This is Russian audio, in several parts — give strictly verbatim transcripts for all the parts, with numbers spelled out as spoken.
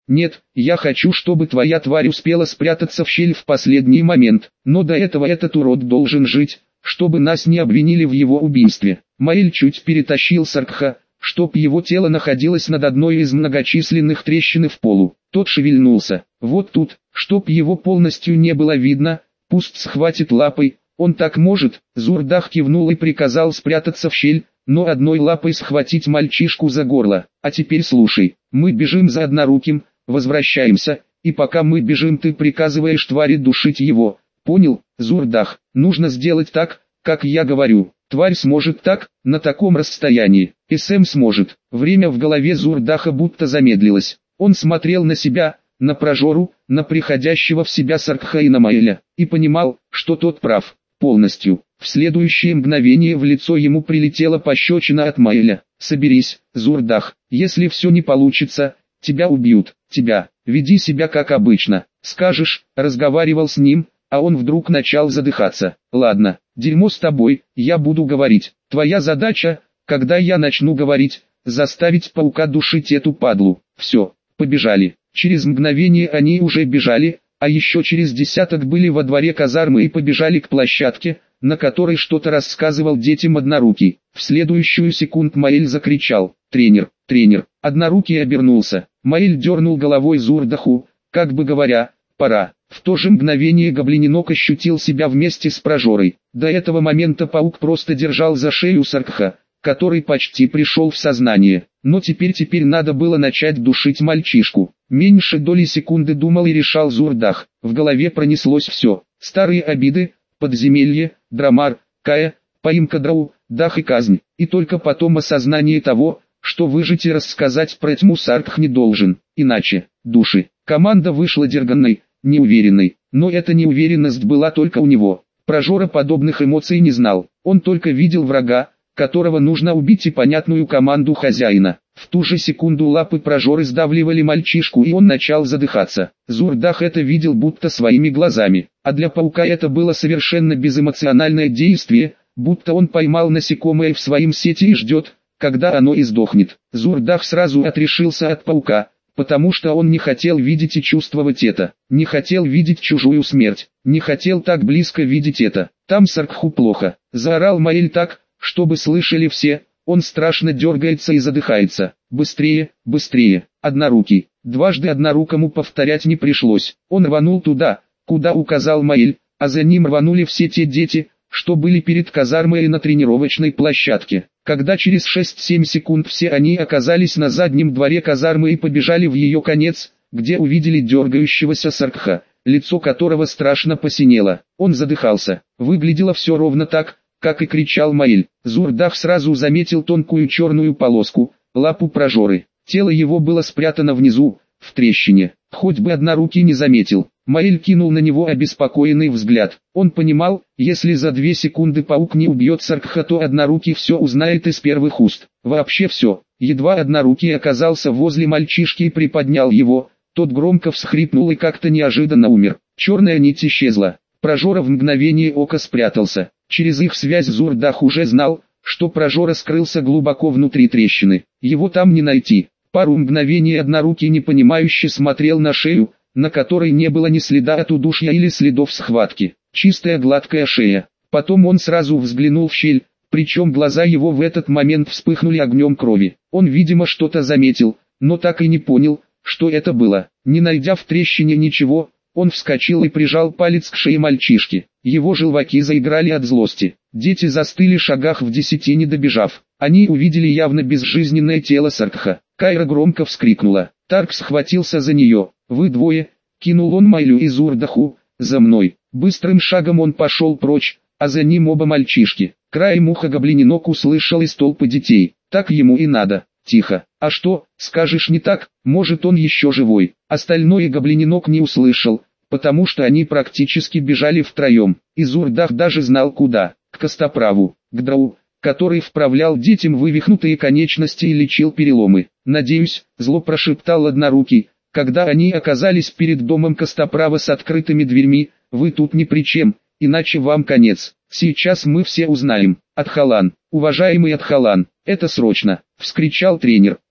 Нет, я хочу, чтобы твоя тварь успела спрятаться в щель в последний момент, но до этого этот урод должен жить, чтобы нас не обвинили в его убийстве. Маэль чуть перетащил Саркха, чтоб его тело находилось над одной из многочисленных трещин в полу. Тот шевельнулся. Вот тут, чтоб его полностью не было видно, пусть схватит лапой, он так может. Зурдах кивнул и приказал спрятаться в щель, но одной лапой схватить мальчишку за горло. А теперь слушай, мы бежим за одноруким, возвращаемся, и пока мы бежим, ты приказываешь твари душить его. Понял, Зурдах? Нужно сделать так, как я говорю. Тварь сможет так, на таком расстоянии. СМ сможет. Время в голове Зурдаха будто замедлилось. Он смотрел на себя, на прожору, на приходящего в себя Саркха и на Маэля, и понимал, что тот прав, полностью. В следующее мгновение в лицо ему прилетела пощечина от Маэля. «Соберись, Зурдах, если все не получится, тебя убьют, тебя, веди себя как обычно, скажешь», разговаривал с ним, а он вдруг начал задыхаться. «Ладно, дерьмо с тобой, я буду говорить. Твоя задача, когда я начну говорить, заставить паука душить эту падлу. Все, побежали». Через мгновение они уже бежали, а еще через десяток были во дворе казармы и побежали к площадке, на которой что-то рассказывал детям однорукий. В следующую секунду Маэль закричал: «Тренер, тренер!» Однорукий обернулся. Маэль дернул головой Зурдаху, как бы говоря: «Пора». В то же мгновение гоблиненок ощутил себя вместе с прожорой. До этого момента паук просто держал за шею Саркха, который почти пришел в сознание. Но теперь теперь надо было начать душить мальчишку. Меньше доли секунды думал и решал Зурдах. В голове пронеслось все. Старые обиды, подземелье, Драмар, Кая, поимка Драу, Дах и казнь. И только потом осознание того, что выжить и рассказать про тьму Саркх не должен. Иначе, души. Команда вышла дерганной, неуверенной. Но эта неуверенность была только у него. Прожора подобных эмоций не знал. Он только видел врага, которого нужно убить, и понятную команду хозяина. В ту же секунду лапы прожоры сдавливали мальчишку, и он начал задыхаться. Зурдах это видел будто своими глазами, а для паука это было совершенно безэмоциональное действие, будто он поймал насекомое в своем сети и ждет, когда оно издохнет. Зурдах сразу отрешился от паука, потому что он не хотел видеть и чувствовать это, не хотел видеть чужую смерть, не хотел так близко видеть это. «Там Саркху плохо», — заорал Маэль так, чтобы слышали все. Он страшно дергается и задыхается. «Быстрее, быстрее!» Однорукий. Дважды однорукому повторять не пришлось. Он рванул туда, куда указал Маэль, а за ним рванули все те дети, что были перед казармой и на тренировочной площадке. Когда через шесть-семь секунд все они оказались на заднем дворе казармы и побежали в ее конец, где увидели дергающегося Саркха, лицо которого страшно посинело. Он задыхался. Выглядело все ровно так, как и кричал Маэль. Зурдах сразу заметил тонкую черную полоску, лапу прожоры. Тело его было спрятано внизу, в трещине. Хоть бы однорукий не заметил. Маэль кинул на него обеспокоенный взгляд. Он понимал, если за две секунды паук не убьет Саркха, то однорукий все узнает из первых уст. Вообще все. Едва однорукий оказался возле мальчишки и приподнял его, тот громко всхрипнул и как-то неожиданно умер. Черная нить исчезла. Прожора в мгновение ока спрятался. Через их связь Зурдах уже знал, что прожора скрылся глубоко внутри трещины. Его там не найти. Пару мгновений однорукий непонимающе смотрел на шею, на которой не было ни следа от удушья или следов схватки. Чистая гладкая шея. Потом он сразу взглянул в щель, причем глаза его в этот момент вспыхнули огнем крови. Он, видимо, что-то заметил, но так и не понял, что это было. Не найдя в трещине ничего, он вскочил и прижал палец к шее мальчишки. Его желваки заиграли от злости. Дети застыли в шагах в десяти, не добежав. Они увидели явно безжизненное тело Саркха. Кайра громко вскрикнула. Тарк схватился за нее. «Вы двое!» — кинул он Маэлю и Зурдаху. «За мной!» Быстрым шагом он пошел прочь, а за ним оба мальчишки. Краем уха гоблиненок услышал из толпы детей. «Так ему и надо!» «Тихо! А что, скажешь не так? Может, он еще живой?» Остальное гоблиненок не услышал, потому что они практически бежали втроем. И Зурдах даже знал куда. К Костоправу, к Драу, который вправлял детям вывихнутые конечности и лечил переломы. «Надеюсь», — зло прошептал однорукий, когда они оказались перед домом Костоправа с открытыми дверьми: «Вы тут ни при чем, иначе вам конец. Сейчас мы все узнаем». «Атхалан, уважаемый Атхалан, это срочно!» — вскричал тренер.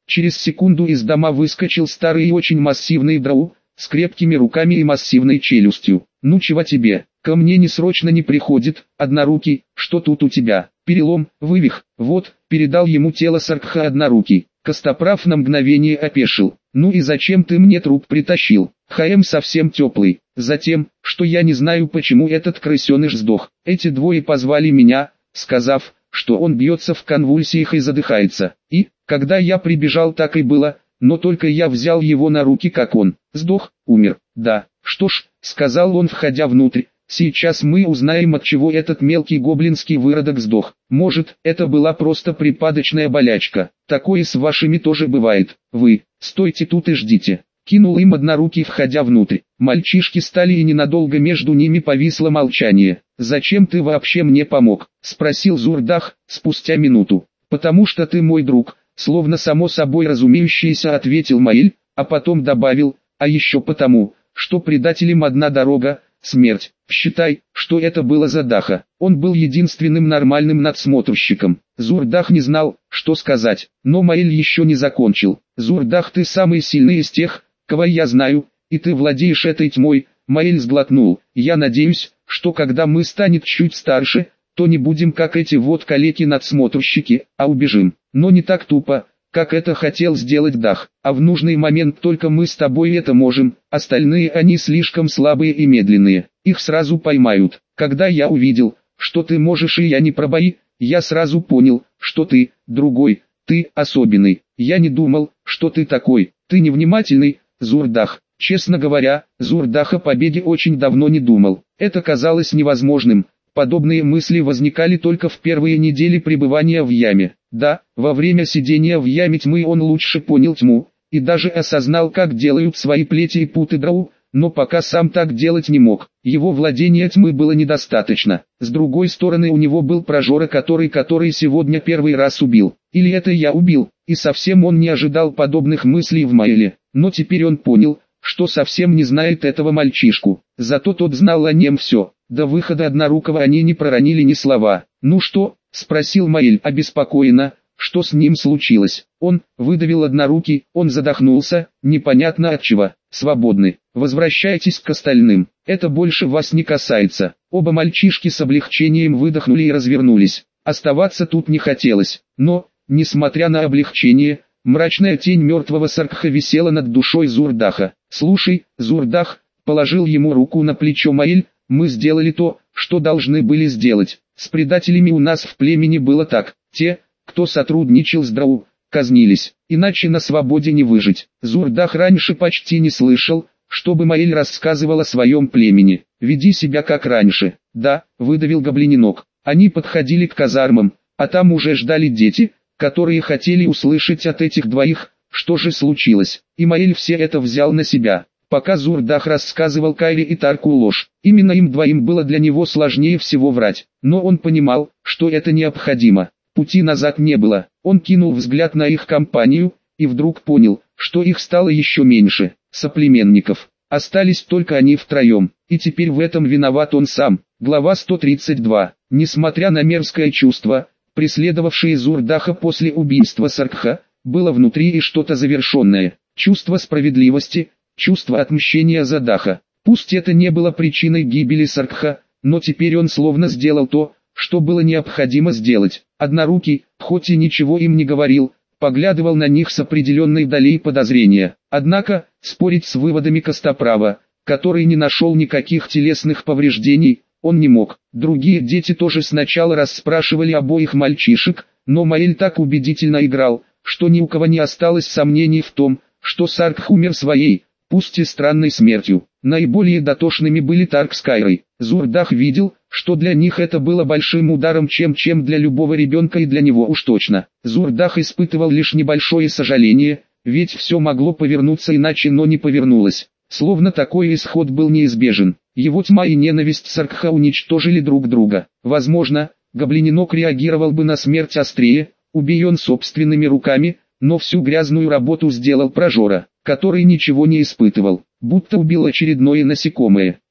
Через секунду из дома выскочил старый и очень массивный драу, с крепкими руками и массивной челюстью. «Ну чего тебе? Ко мне не срочно не приходит, однорукий, что тут у тебя?» «Перелом, вывих, вот», передал ему тело Саркха однорукий. Костоправ на мгновение опешил. «Ну и зачем ты мне труп притащил?» «ХМ совсем теплый. Затем, что я не знаю, почему этот крысеныш сдох. Эти двое позвали меня, сказав, что он бьется в конвульсиях и задыхается. И, когда я прибежал, так и было, но только я взял его на руки, как он сдох, умер. Да, что ж», сказал он, входя внутрь, «сейчас мы узнаем, от чего этот мелкий гоблинский выродок сдох. Может, это была просто припадочная болячка. Такое с вашими тоже бывает. Вы, стойте тут и ждите». Кинул им однорукий, входя внутрь. Мальчишки стали, и ненадолго между ними повисло молчание. «Зачем ты вообще мне помог?» — спросил Зурдах, спустя минуту. «Потому что ты мой друг», — словно само собой разумеющееся ответил Маэль, а потом добавил, «а еще потому, что предателям одна дорога — смерть». Считай, что это было за Даха. Он был единственным нормальным надсмотрщиком. Зурдах не знал, что сказать, но Маэль еще не закончил. «Зурдах, ты самый сильный из тех, кого я знаю, и ты владеешь этой тьмой». Маэль сглотнул. «Я надеюсь, что когда мы станем чуть старше, то не будем как эти вот калеки-надсмотрщики, а убежим. Но не так тупо, как это хотел сделать Дах. А в нужный момент только мы с тобой это можем, остальные они слишком слабые и медленные. Их сразу поймают. Когда я увидел, что ты можешь и я не пробои, я сразу понял, что ты, другой, ты особенный. Я не думал, что ты такой, ты невнимательный, Зурдах». Честно говоря, Зурдах о победе очень давно не думал. Это казалось невозможным. Подобные мысли возникали только в первые недели пребывания в яме. Да, во время сидения в яме тьмы он лучше понял тьму, и даже осознал, как делают свои плети и путы драу, но пока сам так делать не мог. Его владения тьмы было недостаточно. С другой стороны, у него был прожора, который который сегодня первый раз убил. Или это я убил, и совсем он не ожидал подобных мыслей в Маэле. Но теперь он понял, что совсем не знает этого мальчишку. Зато тот знал о нем все. До выхода однорукого они не проронили ни слова. «Ну что?» — спросил Маэль обеспокоенно. «Что с ним случилось?» Он выдавил однорукий, он задохнулся, непонятно от чего. «Свободны. Возвращайтесь к остальным. Это больше вас не касается». Оба мальчишки с облегчением выдохнули и развернулись. Оставаться тут не хотелось. Но, несмотря на облегчение, мрачная тень мертвого Саркха висела над душой Зурдаха. «Слушай, Зурдах», — положил ему руку на плечо Маэль, «мы сделали то, что должны были сделать. С предателями у нас в племени было так. Те, кто сотрудничал с драу, казнились, иначе на свободе не выжить». Зурдах раньше почти не слышал, чтобы Маэль рассказывал о своем племени. «Веди себя как раньше». «Да», — выдавил гоблиненок. Они подходили к казармам, а там уже ждали дети, которые хотели услышать от этих двоих, что же случилось. И Маэль все это взял на себя. Пока Зурдах рассказывал Кайле и Тарку ложь, именно им двоим было для него сложнее всего врать. Но он понимал, что это необходимо. Пути назад не было. Он кинул взгляд на их компанию, и вдруг понял, что их стало еще меньше. Соплеменников. Остались только они втроем, и теперь в этом виноват он сам. Глава сто тридцать два. Несмотря на мерзкое чувство, преследовавшее Зурдаха после убийства Саркха, было внутри и что-то завершенное. Чувство справедливости, чувство отмщения за Даха. Пусть это не было причиной гибели Саркха, но теперь он словно сделал то, что было необходимо сделать. Однорукий, хоть и ничего им не говорил, поглядывал на них с определенной долей подозрения. Однако, спорить с выводами Костоправа, который не нашел никаких телесных повреждений, он не мог. Другие дети тоже сначала расспрашивали обоих мальчишек, но Маэль так убедительно играл, что ни у кого не осталось сомнений в том, что Саркх умер своей, пусть и странной смертью. Наиболее дотошными были Тарк с Кайрой. Зурдах видел, что для них это было большим ударом, чем чем для любого ребенка, и для него уж точно. Зурдах испытывал лишь небольшое сожаление, ведь все могло повернуться иначе, но не повернулось. Словно такой исход был неизбежен. Его тьма и ненависть Саркха уничтожили друг друга. Возможно, гоблиненок реагировал бы на смерть острее, убей он собственными руками, но всю грязную работу сделал прожора, который ничего не испытывал, будто убил очередное насекомое.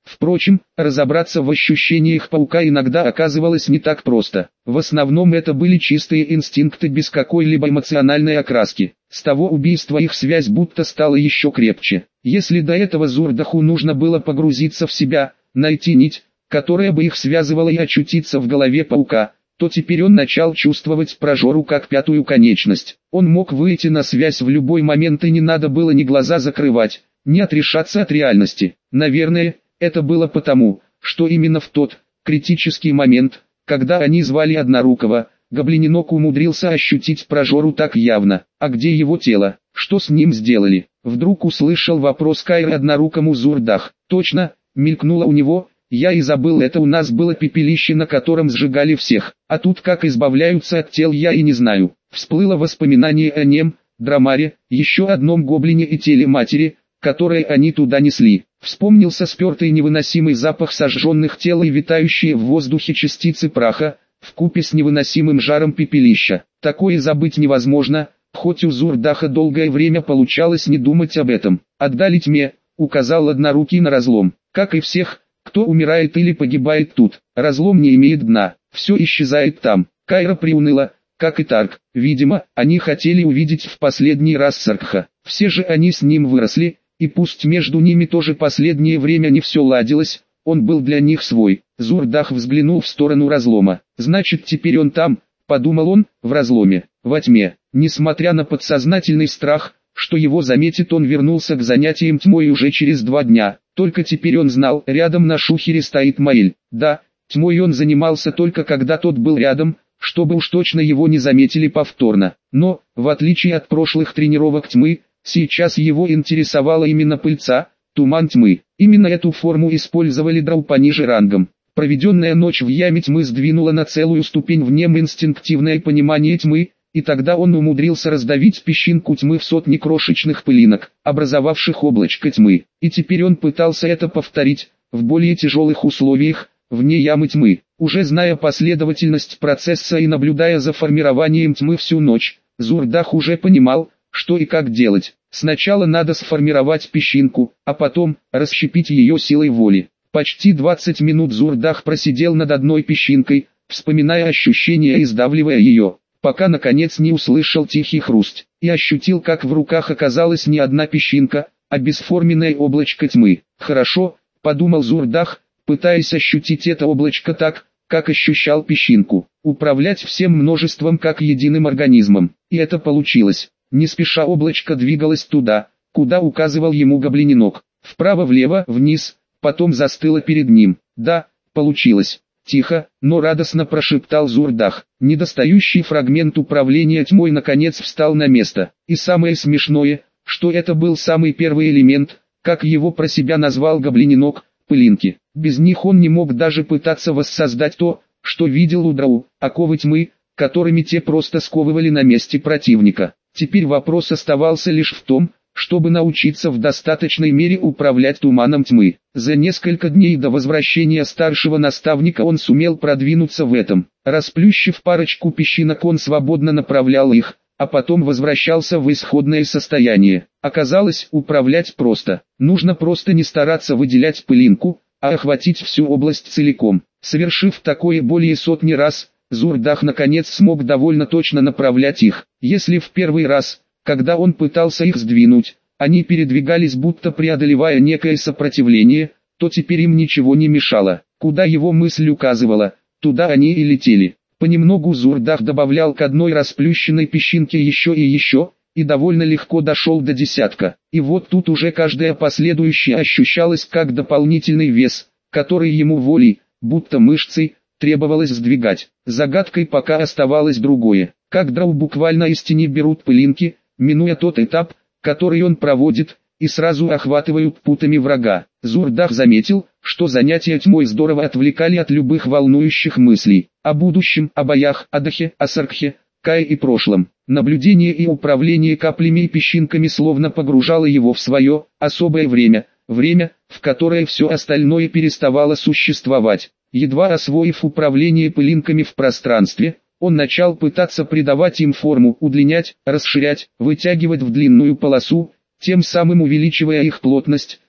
Впрочем, разобраться в ощущениях паука иногда оказывалось не так просто. В основном это были чистые инстинкты без какой-либо эмоциональной окраски. С того убийства их связь будто стала еще крепче. Если до этого Зурдаху нужно было погрузиться в себя, найти нить, которая бы их связывала и очутиться в голове паука, то теперь он начал чувствовать прожору как пятую конечность. Он мог выйти на связь в любой момент и не надо было ни глаза закрывать, ни отрешаться от реальности. Наверное, это было потому, что именно в тот критический момент, когда они звали Однорукого, Гоблиненок умудрился ощутить прожору так явно. А где его тело? Что с ним сделали? Вдруг услышал вопрос Кайры Однорукому Зурдах. Точно, мелькнуло у него. Я и забыл, это у нас было пепелище, на котором сжигали всех. А тут как избавляются от тел, я и не знаю. Всплыло воспоминание о нем, Драмаре, еще одном гоблине и теле матери, которое они туда несли. Вспомнился спертый невыносимый запах сожженных тел и витающие в воздухе частицы праха, вкупе с невыносимым жаром пепелища. Такое забыть невозможно, хоть у Зурдаха долгое время получалось не думать об этом. «Отдали тьме», — указал Однорукий на разлом. «Как и всех, кто умирает или погибает тут, разлом не имеет дна, все исчезает там». Кайра приуныла, как и Тарк. Видимо, они хотели увидеть в последний раз Саркха. Все же они с ним выросли, и пусть между ними тоже последнее время не все ладилось, он был для них свой. Зурдах взглянул в сторону разлома. «Значит, теперь он там», — подумал он, — «в разломе, во тьме». Несмотря на подсознательный страх, что его заметит, он вернулся к занятиям тьмой уже через два дня. Только теперь он знал, рядом на шухере стоит Маэль. Да, тьмой он занимался только когда тот был рядом, чтобы уж точно его не заметили повторно. Но, в отличие от прошлых тренировок тьмы, сейчас его интересовала именно пыльца, туман тьмы. Именно эту форму использовали драу пониже рангом. Проведенная ночь в яме тьмы сдвинула на целую ступень в нем инстинктивное понимание тьмы, и тогда он умудрился раздавить песчинку тьмы в сотни крошечных пылинок, образовавших облачко тьмы. И теперь он пытался это повторить, в более тяжелых условиях, вне ямы тьмы. Уже зная последовательность процесса и наблюдая за формированием тьмы всю ночь, Зурдах уже понимал, что и как делать. Сначала надо сформировать песчинку, а потом расщепить ее силой воли. Почти двадцать минут Зурдах просидел над одной песчинкой, вспоминая ощущения и сдавливая ее, пока наконец не услышал тихий хруст, и ощутил, как в руках оказалась не одна песчинка, а бесформенное облачко тьмы. «Хорошо», — подумал Зурдах, пытаясь ощутить это облачко так, как ощущал песчинку, управлять всем множеством как единым организмом. И это получилось. Не спеша облачко двигалось туда, куда указывал ему Гоблиненок. Вправо-влево, вниз, потом застыло перед ним. «Да, получилось». Тихо, но радостно прошептал Зурдах. Недостающий фрагмент управления тьмой наконец встал на место. И самое смешное, что это был самый первый элемент, как его про себя назвал Гоблиненок, пылинки. Без них он не мог даже пытаться воссоздать то, что видел у драу, оковы тьмы, которыми те просто сковывали на месте противника. Теперь вопрос оставался лишь в том, чтобы научиться в достаточной мере управлять туманом тьмы. За несколько дней до возвращения старшего наставника он сумел продвинуться в этом. Расплющив парочку песчинок, он свободно направлял их, а потом возвращался в исходное состояние. Оказалось, управлять просто. Нужно просто не стараться выделять пылинку, а охватить всю область целиком. Совершив такое более сотни раз, Зурдах наконец смог довольно точно направлять их. Если в первый раз, когда он пытался их сдвинуть, они передвигались, будто преодолевая некое сопротивление, то теперь им ничего не мешало. Куда его мысль указывала, туда они и летели. Понемногу Зурдах добавлял к одной расплющенной песчинке еще и еще, и довольно легко дошел до десятка. И вот тут уже каждая последующая ощущалась как дополнительный вес, который ему волей, будто мышцей, требовалось сдвигать. Загадкой пока оставалось другое. Как драу буквально из тени берут пылинки, минуя тот этап, который он проводит, и сразу охватывают путами врага. Зурдах заметил, что занятия тьмой здорово отвлекали от любых волнующих мыслей. О будущем, о боях, о Дахе, о Саркхе, Кае и прошлом. Наблюдение и управление каплями и песчинками словно погружало его в свое особое время, время, в которое все остальное переставало существовать. Едва освоив управление пылинками в пространстве, он начал пытаться придавать им форму, удлинять, расширять, вытягивать в длинную полосу, тем самым увеличивая их плотность,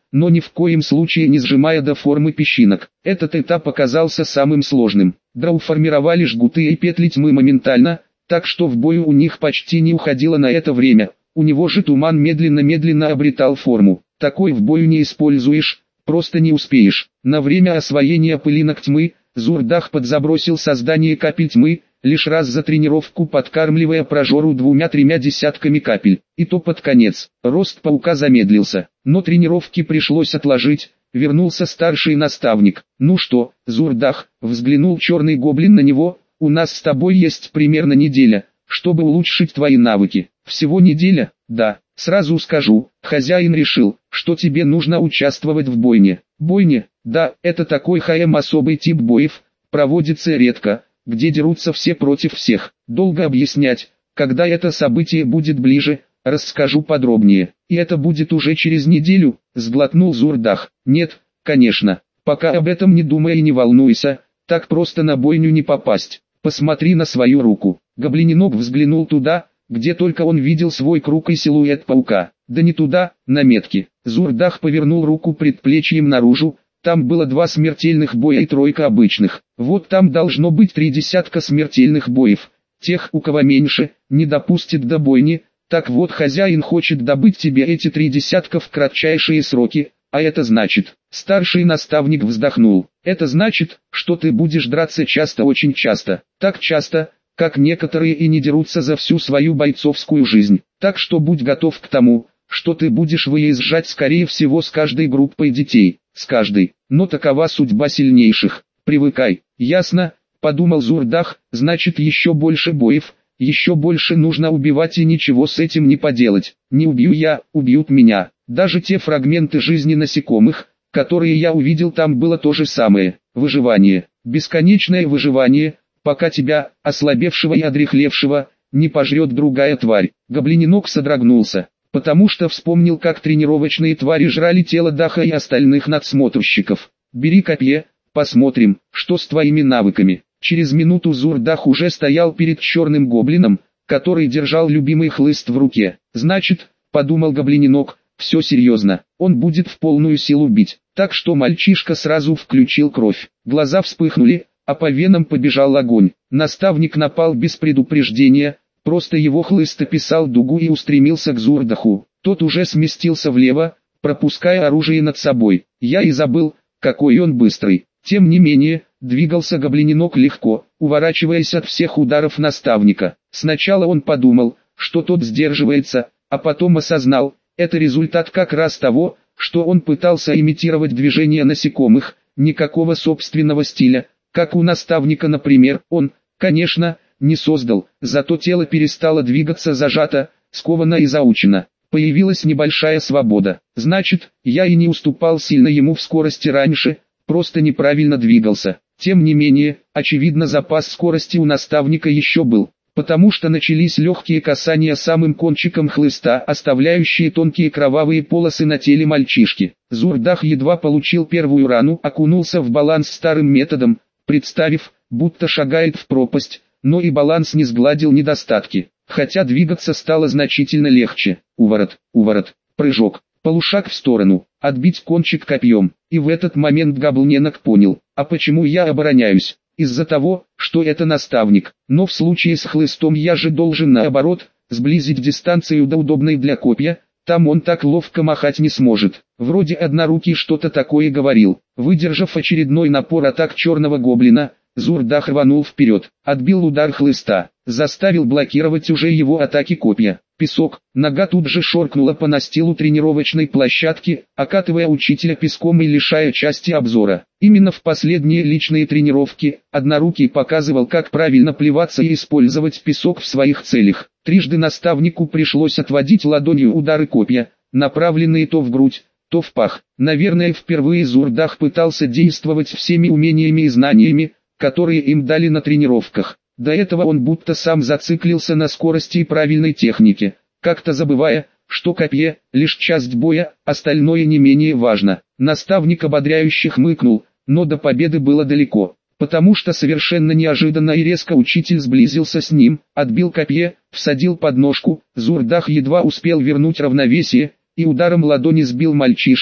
но ни в коем случае не сжимая до формы песчинок. Этот этап оказался самым сложным. Драу формировали жгуты и петли тьмы моментально, так что в бою у них почти не уходило на это время. У него же туман медленно-медленно обретал форму. Такой в бою не используешь, просто не успеешь. На время освоения пылинок тьмы, Зурдах подзабросил создание капель тьмы, лишь раз за тренировку подкармливая прожору двумя-тремя десятками капель. И то под конец. Рост паука замедлился, но тренировки пришлось отложить. Вернулся старший наставник. «Ну что, Зурдах?» — взглянул черный гоблин на него. «У нас с тобой есть примерно неделя, чтобы улучшить твои навыки». «Всего неделя?» «Да, сразу скажу, хозяин решил, что тебе нужно участвовать в бойне». «Бойне?» «Да, это такой ХМ особый тип боев, проводится редко, где дерутся все против всех. Долго объяснять, когда это событие будет ближе, расскажу подробнее. И это будет уже через неделю», — сглотнул Зурдах. «Нет, конечно, пока об этом не думай и не волнуйся, так просто на бойню не попасть. Посмотри на свою руку». Гоблиненок взглянул туда, где только он видел свой круг и силуэт паука. Да не туда, на метке. Зурдах повернул руку предплечьем наружу, там было два смертельных боя и тройка обычных. Вот там должно быть три десятка смертельных боев. Тех, у кого меньше, не допустит до бойни. Так вот, хозяин хочет добыть тебе эти три десятка в кратчайшие сроки, а это значит... Старший наставник вздохнул. Это значит, что ты будешь драться часто, очень часто. Так часто, как некоторые и не дерутся за всю свою бойцовскую жизнь. Так что будь готов к тому, что ты будешь выезжать скорее всего с каждой группой детей. С каждой. Но такова судьба сильнейших. Привыкай. Ясно? Подумал Зурдах, значит еще больше боев. Еще больше нужно убивать и ничего с этим не поделать. Не убью я, убьют меня. Даже те фрагменты жизни насекомых, которые я увидел, там было то же самое. Выживание. Бесконечное выживание, пока тебя, ослабевшего и одряхлевшего, не пожрет другая тварь. Гоблиненок содрогнулся, потому что вспомнил, как тренировочные твари жрали тело Даха и остальных надсмотрщиков. «Бери копье, посмотрим, что с твоими навыками». Через минуту Зурдах уже стоял перед черным гоблином, который держал любимый хлыст в руке. «Значит, — подумал гоблиненок, — все серьезно, он будет в полную силу бить». Так что мальчишка сразу включил кровь. Глаза вспыхнули, а по венам побежал огонь. Наставник напал без предупреждения, просто его хлыст описал дугу и устремился к Зурдаху. Тот уже сместился влево, пропуская оружие над собой. Я и забыл, какой он быстрый. Тем не менее, двигался гоблиненок легко, уворачиваясь от всех ударов наставника. Сначала он подумал, что тот сдерживается, а потом осознал, это результат как раз того, что он пытался имитировать движения насекомых, никакого собственного стиля, как у наставника, например, он, конечно, не создал, зато тело перестало двигаться зажато, сковано и заучено. Появилась небольшая свобода. Значит, я и не уступал сильно ему в скорости раньше, просто неправильно двигался. Тем не менее, очевидно, запас скорости у наставника еще был, потому что начались легкие касания самым кончиком хлыста, оставляющие тонкие кровавые полосы на теле мальчишки. Зурдах едва получил первую рану, окунулся в баланс старым методом, представив, будто шагает в пропасть, но и баланс не сгладил недостатки, хотя двигаться стало значительно легче. Уворот, уворот, прыжок, полушаг в сторону, отбить кончик копьем. И в этот момент гоблиненок понял, а почему я обороняюсь? Из-за того, что это наставник. Но в случае с хлыстом я же должен наоборот, сблизить дистанцию до удобной для копья, там он так ловко махать не сможет. Вроде однорукий что-то такое говорил. Выдержав очередной напор атак черного гоблина, Зурдах рванул вперед, отбил удар хлыста, заставил блокировать уже его атаки копья. Песок, нога тут же шоркнула по настилу тренировочной площадки, окатывая учителя песком и лишая части обзора. Именно в последние личные тренировки однорукий показывал, как правильно плеваться и использовать песок в своих целях. Трижды наставнику пришлось отводить ладонью удары копья, направленные то в грудь, то в пах. Наверное, впервые Зурдах пытался действовать всеми умениями и знаниями, которые им дали на тренировках. До этого он будто сам зациклился на скорости и правильной технике, как-то забывая, что копье – лишь часть боя, остальное не менее важно. Наставник ободряюще хмыкнул, но до победы было далеко, потому что совершенно неожиданно и резко учитель сблизился с ним, отбил копье, всадил под ножку, Зурдах едва успел вернуть равновесие, и ударом ладони сбил мальчишку,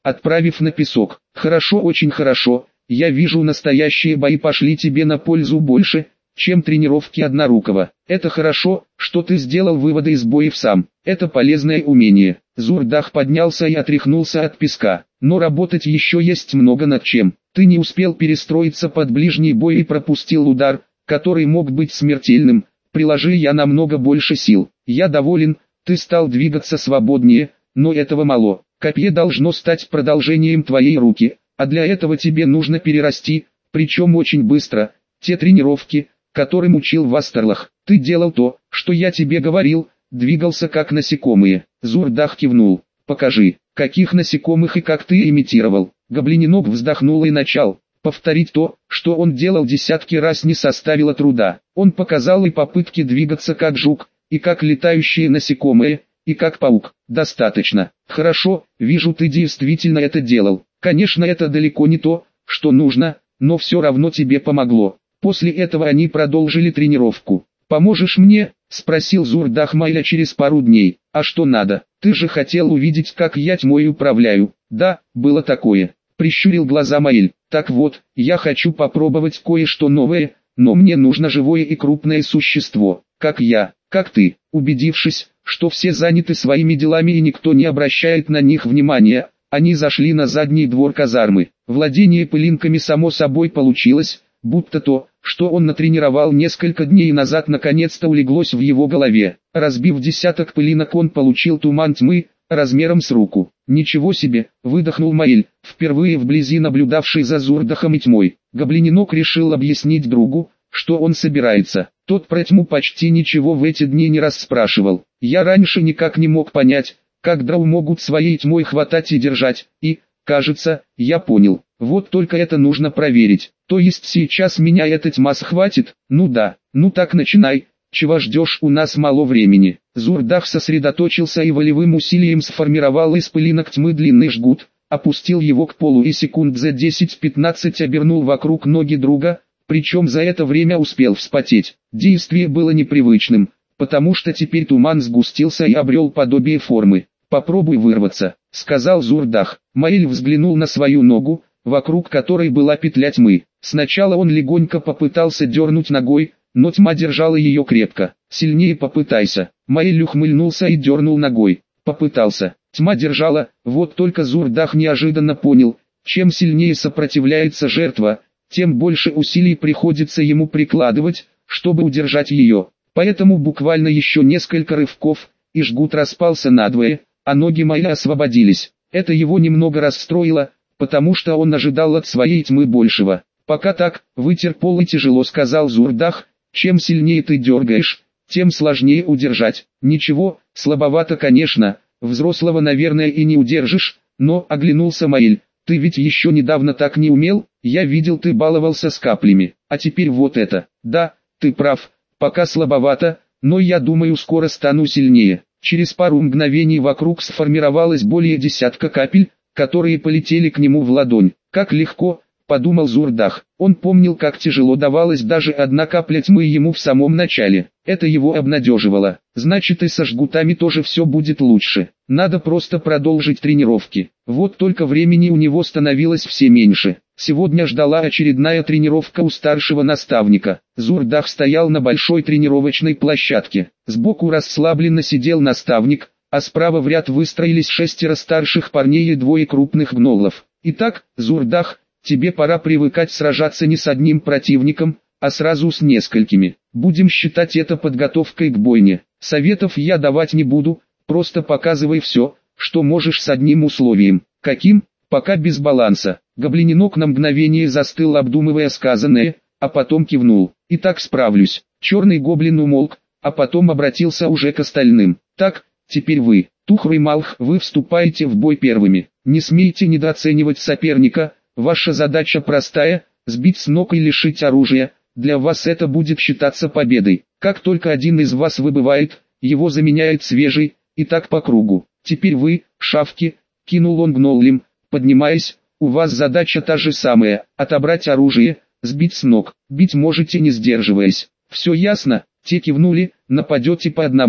отправив на песок. Хорошо, очень хорошо, я вижу, настоящие бои пошли тебе на пользу больше, чем тренировки однорукого. Это хорошо, что ты сделал выводы из боев сам. Это полезное умение. Зурдах поднялся и отряхнулся от песка. Но работать еще есть много над чем. Ты не успел перестроиться под ближний бой и пропустил удар, который мог быть смертельным. Приложи я намного больше сил. Я доволен, ты стал двигаться свободнее, но этого мало. Копье должно стать продолжением твоей руки, а для этого тебе нужно перерасти, причем очень быстро, те тренировки, которым учил Вастерлах. Ты делал то, что я тебе говорил, двигался как насекомые. Зурдах кивнул. Покажи, каких насекомых и как ты имитировал. Гоблиненок вздохнул и начал. Повторить то, что он делал десятки раз, не составило труда. Он показал и попытки двигаться как жук, и как летающие насекомые, и как паук. Достаточно. Хорошо, вижу, ты действительно это делал. Конечно, это далеко не то, что нужно, но все равно тебе помогло. После этого они продолжили тренировку. «Поможешь мне?» – спросил Зурдах Майля через пару дней. «А что надо? Ты же хотел увидеть, как я тьмой управляю». «Да, было такое», – прищурил глаза Маэль. «Так вот, я хочу попробовать кое-что новое, но мне нужно живое и крупное существо, как я, как ты». Убедившись, что все заняты своими делами и никто не обращает на них внимания, они зашли на задний двор казармы. Владение пылинками само собой получилось, будто то, что он натренировал несколько дней назад, наконец-то улеглось в его голове. Разбив десяток пылинок, он получил туман тьмы, размером с руку. «Ничего себе!» – выдохнул Маэль, впервые вблизи наблюдавший за Зурдахом и тьмой. Гоблиненок решил объяснить другу, что он собирается. Тот про тьму почти ничего в эти дни не расспрашивал. «Я раньше никак не мог понять, как драу могут своей тьмой хватать и держать, и, кажется, я понял. Вот только это нужно проверить. То есть сейчас меня эта тьма схватит? Ну да, ну так начинай. Чего ждешь, у нас мало времени». Зурдах сосредоточился и волевым усилием сформировал из пылинок тьмы длинный жгут, опустил его к полу и секунд за десять-пятнадцать обернул вокруг ноги друга, причем за это время успел вспотеть. Действие было непривычным, потому что теперь туман сгустился и обрел подобие формы. «Попробуй вырваться», — сказал Зурдах. Маэль взглянул на свою ногу, вокруг которой была петля тьмы. Сначала он легонько попытался дернуть ногой, но тьма держала ее крепко. «Сильнее попытайся». Маэль ухмыльнулся и дернул ногой. Попытался. Тьма держала, вот только Зурдах неожиданно понял, чем сильнее сопротивляется жертва, тем больше усилий приходится ему прикладывать, чтобы удержать ее. Поэтому буквально еще несколько рывков, и жгут распался надвое, а ноги Маэля освободились. Это его немного расстроило, потому что он ожидал от своей тьмы большего. «Пока так, вытер пол и тяжело», — сказал Зурдах. «Чем сильнее ты дергаешь, тем сложнее удержать». «Ничего, слабовато, конечно, взрослого, наверное, и не удержишь», но оглянулся Маэль. «Ты ведь еще недавно так не умел, я видел, ты баловался с каплями, а теперь вот это». «Да, ты прав, пока слабовато, но я думаю, скоро стану сильнее». Через пару мгновений вокруг сформировалось более десятка капель, которые полетели к нему в ладонь. «Как легко», — подумал Зурдах. Он помнил, как тяжело давалась даже одна капля тьмы ему в самом начале. Это его обнадеживало. Значит, и со жгутами тоже все будет лучше. Надо просто продолжить тренировки. Вот только времени у него становилось все меньше. Сегодня ждала очередная тренировка у старшего наставника. Зурдах стоял на большой тренировочной площадке. Сбоку расслабленно сидел наставник, а справа в ряд выстроились шестеро старших парней и двое крупных гнолов. «Итак, Зурдах, тебе пора привыкать сражаться не с одним противником, а сразу с несколькими. Будем считать это подготовкой к бойне. Советов я давать не буду, просто показывай все, что можешь с одним условием». «Каким?» «Пока без баланса». Гоблиненок на мгновение застыл, обдумывая сказанное, а потом кивнул. «И так справлюсь». Черный гоблин умолк, а потом обратился уже к остальным. «Так, теперь вы, Тухр и Малх, вы вступаете в бой первыми. Не смейте недооценивать соперника, ваша задача простая – сбить с ног и лишить оружия, для вас это будет считаться победой. Как только один из вас выбывает, его заменяет свежий, и так по кругу. Теперь вы, шавки», – кинул он гноллям, поднимаясь, «у вас задача та же самая – отобрать оружие, сбить с ног, бить можете не сдерживаясь. Все ясно?» Те кивнули. «Нападете по одному,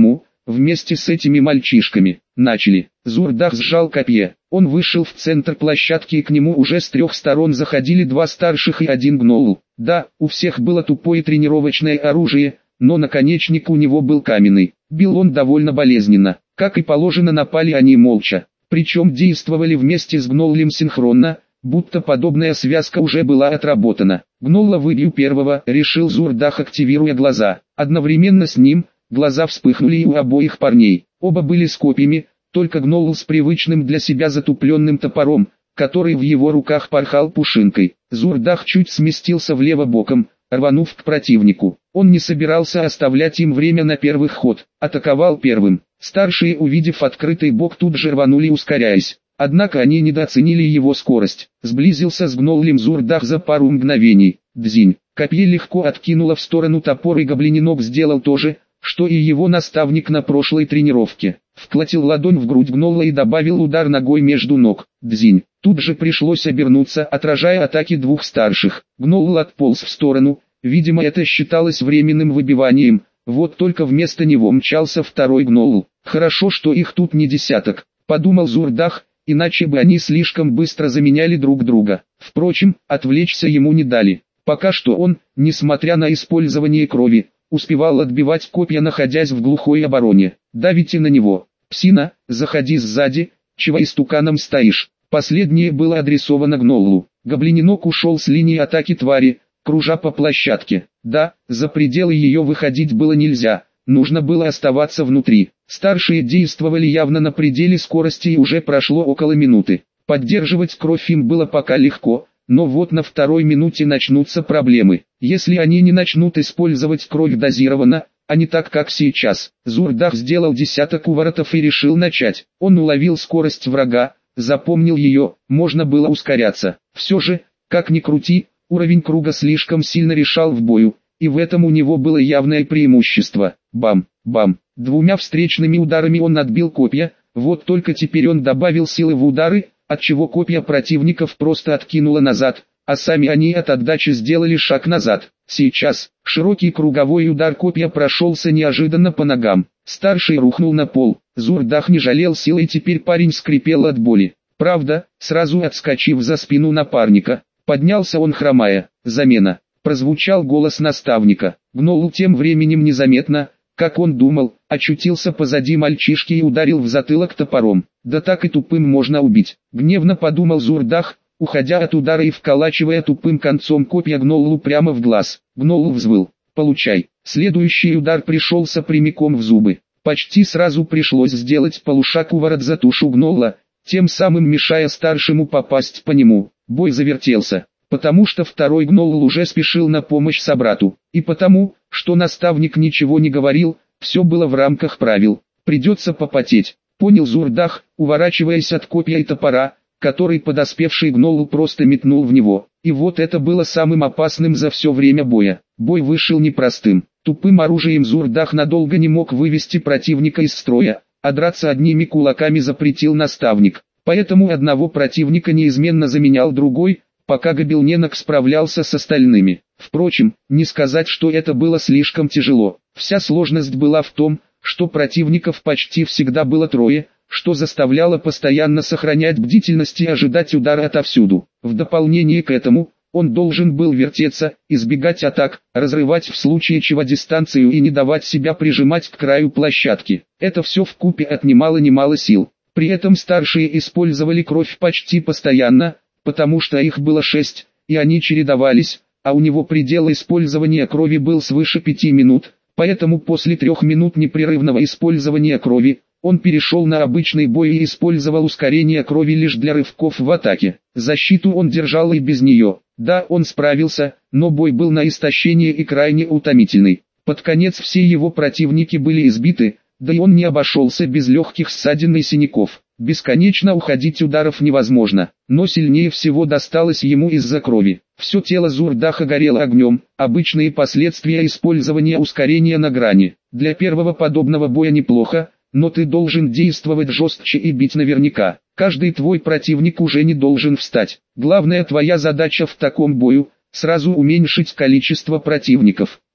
вместе с этими мальчишками. Начали. Зурдах сжал копье. Он вышел в центр площадки, и к нему уже с трех сторон заходили два старших и один гнол. Да, у всех было тупое тренировочное оружие, но наконечник у него был каменный. Бил он довольно болезненно. Как и положено, напали они молча. Причем действовали вместе с гноллем синхронно, будто подобная связка уже была отработана. Гнолла выбью первого, решил Зурдах, активируя глаза. Одновременно с ним глаза вспыхнули и у обоих парней. Оба были с копьями, только гнолл с привычным для себя затупленным топором, который в его руках порхал пушинкой. Зурдах чуть сместился влево боком, рванув к противнику. Он не собирался оставлять им время на первый ход, атаковал первым. Старшие, увидев открытый бок, тут же рванули, ускоряясь. Однако они недооценили его скорость. Сблизился с гноллем Зурдах за пару мгновений. Дзинь. Копье легко откинуло в сторону топор, и гоблининок сделал то же, что и его наставник на прошлой тренировке. Вколотил ладонь в грудь гнолла и добавил удар ногой между ног. Дзинь. Тут же пришлось обернуться, отражая атаки двух старших. Гнолл отполз в сторону, видимо это считалось временным выбиванием, вот только вместо него мчался второй гнолл. Хорошо, что их тут не десяток, подумал Зурдах, иначе бы они слишком быстро заменяли друг друга. Впрочем, отвлечься ему не дали. Пока что он, несмотря на использование крови, успевал отбивать копья, находясь в глухой обороне. Давите на него. Псина, заходи сзади, чего истуканом стоишь. Последнее было адресовано гноллу. Гоблининок ушел с линии атаки твари, кружа по площадке. Да, за пределы ее выходить было нельзя, нужно было оставаться внутри. Старшие действовали явно на пределе скорости, и уже прошло около минуты. Поддерживать кровь им было пока легко, но вот на второй минуте начнутся проблемы. Если они не начнут использовать кровь дозированно, а не так как сейчас. Зурдах сделал десяток уворотов и решил начать. Он уловил скорость врага, запомнил ее, можно было ускоряться. Все же, как ни крути, уровень круга слишком сильно решал в бою, и в этом у него было явное преимущество. Бам, бам. Двумя встречными ударами он отбил копья, вот только теперь он добавил силы в удары, отчего копья противников просто откинуло назад, а сами они от отдачи сделали шаг назад. Сейчас, широкий круговой удар копья прошелся неожиданно по ногам. Старший рухнул на пол. Зурдах не жалел сил, и теперь парень скрипел от боли. Правда, сразу отскочив за спину напарника, поднялся он, хромая. Замена. Прозвучал голос наставника. Гнолл тем временем незаметно, как он думал, очутился позади мальчишки и ударил в затылок топором. Да так и тупым можно убить. Гневно подумал Зурдах, уходя от удара и вколачивая тупым концом копья гноллу прямо в глаз. Гнолл взвыл. Получай. Следующий удар пришелся прямиком в зубы. Почти сразу пришлось сделать полушаг у ворот за тушу гнолла, тем самым мешая старшему попасть по нему. Бой завертелся, потому что второй гнолл уже спешил на помощь собрату, и потому, что наставник ничего не говорил, все было в рамках правил. Придется попотеть, понял Зурдах, уворачиваясь от копья и топора, который подоспевший гнолл просто метнул в него. И вот это было самым опасным за все время боя. Бой вышел непростым. Тупым оружием Зурдах надолго не мог вывести противника из строя, а драться одними кулаками запретил наставник. Поэтому одного противника неизменно заменял другой, пока Гобелненок справлялся с остальными. Впрочем, не сказать, что это было слишком тяжело. Вся сложность была в том, что противников почти всегда было трое, что заставляло постоянно сохранять бдительность и ожидать удара отовсюду. В дополнение к этому, он должен был вертеться, избегать атак, разрывать в случае чего дистанцию и не давать себя прижимать к краю площадки. Это все вкупе отнимало немало сил. При этом старшие использовали кровь почти постоянно, потому что их было шесть, и они чередовались, а у него предел использования крови был свыше пяти минут, поэтому после трех минут непрерывного использования крови, он перешел на обычный бой и использовал ускорение крови лишь для рывков в атаке. Защиту он держал и без нее. Да, он справился, но бой был на истощение и крайне утомительный. Под конец все его противники были избиты, да и он не обошелся без легких ссадин и синяков. Бесконечно уходить ударов невозможно, но сильнее всего досталось ему из-за крови. Все тело Зурдаха горело огнем, обычные последствия использования ускорения на грани. Для первого подобного боя неплохо, но ты должен действовать жестче и бить наверняка. Каждый твой противник уже не должен встать. Главная твоя задача в таком бою – сразу уменьшить количество противников.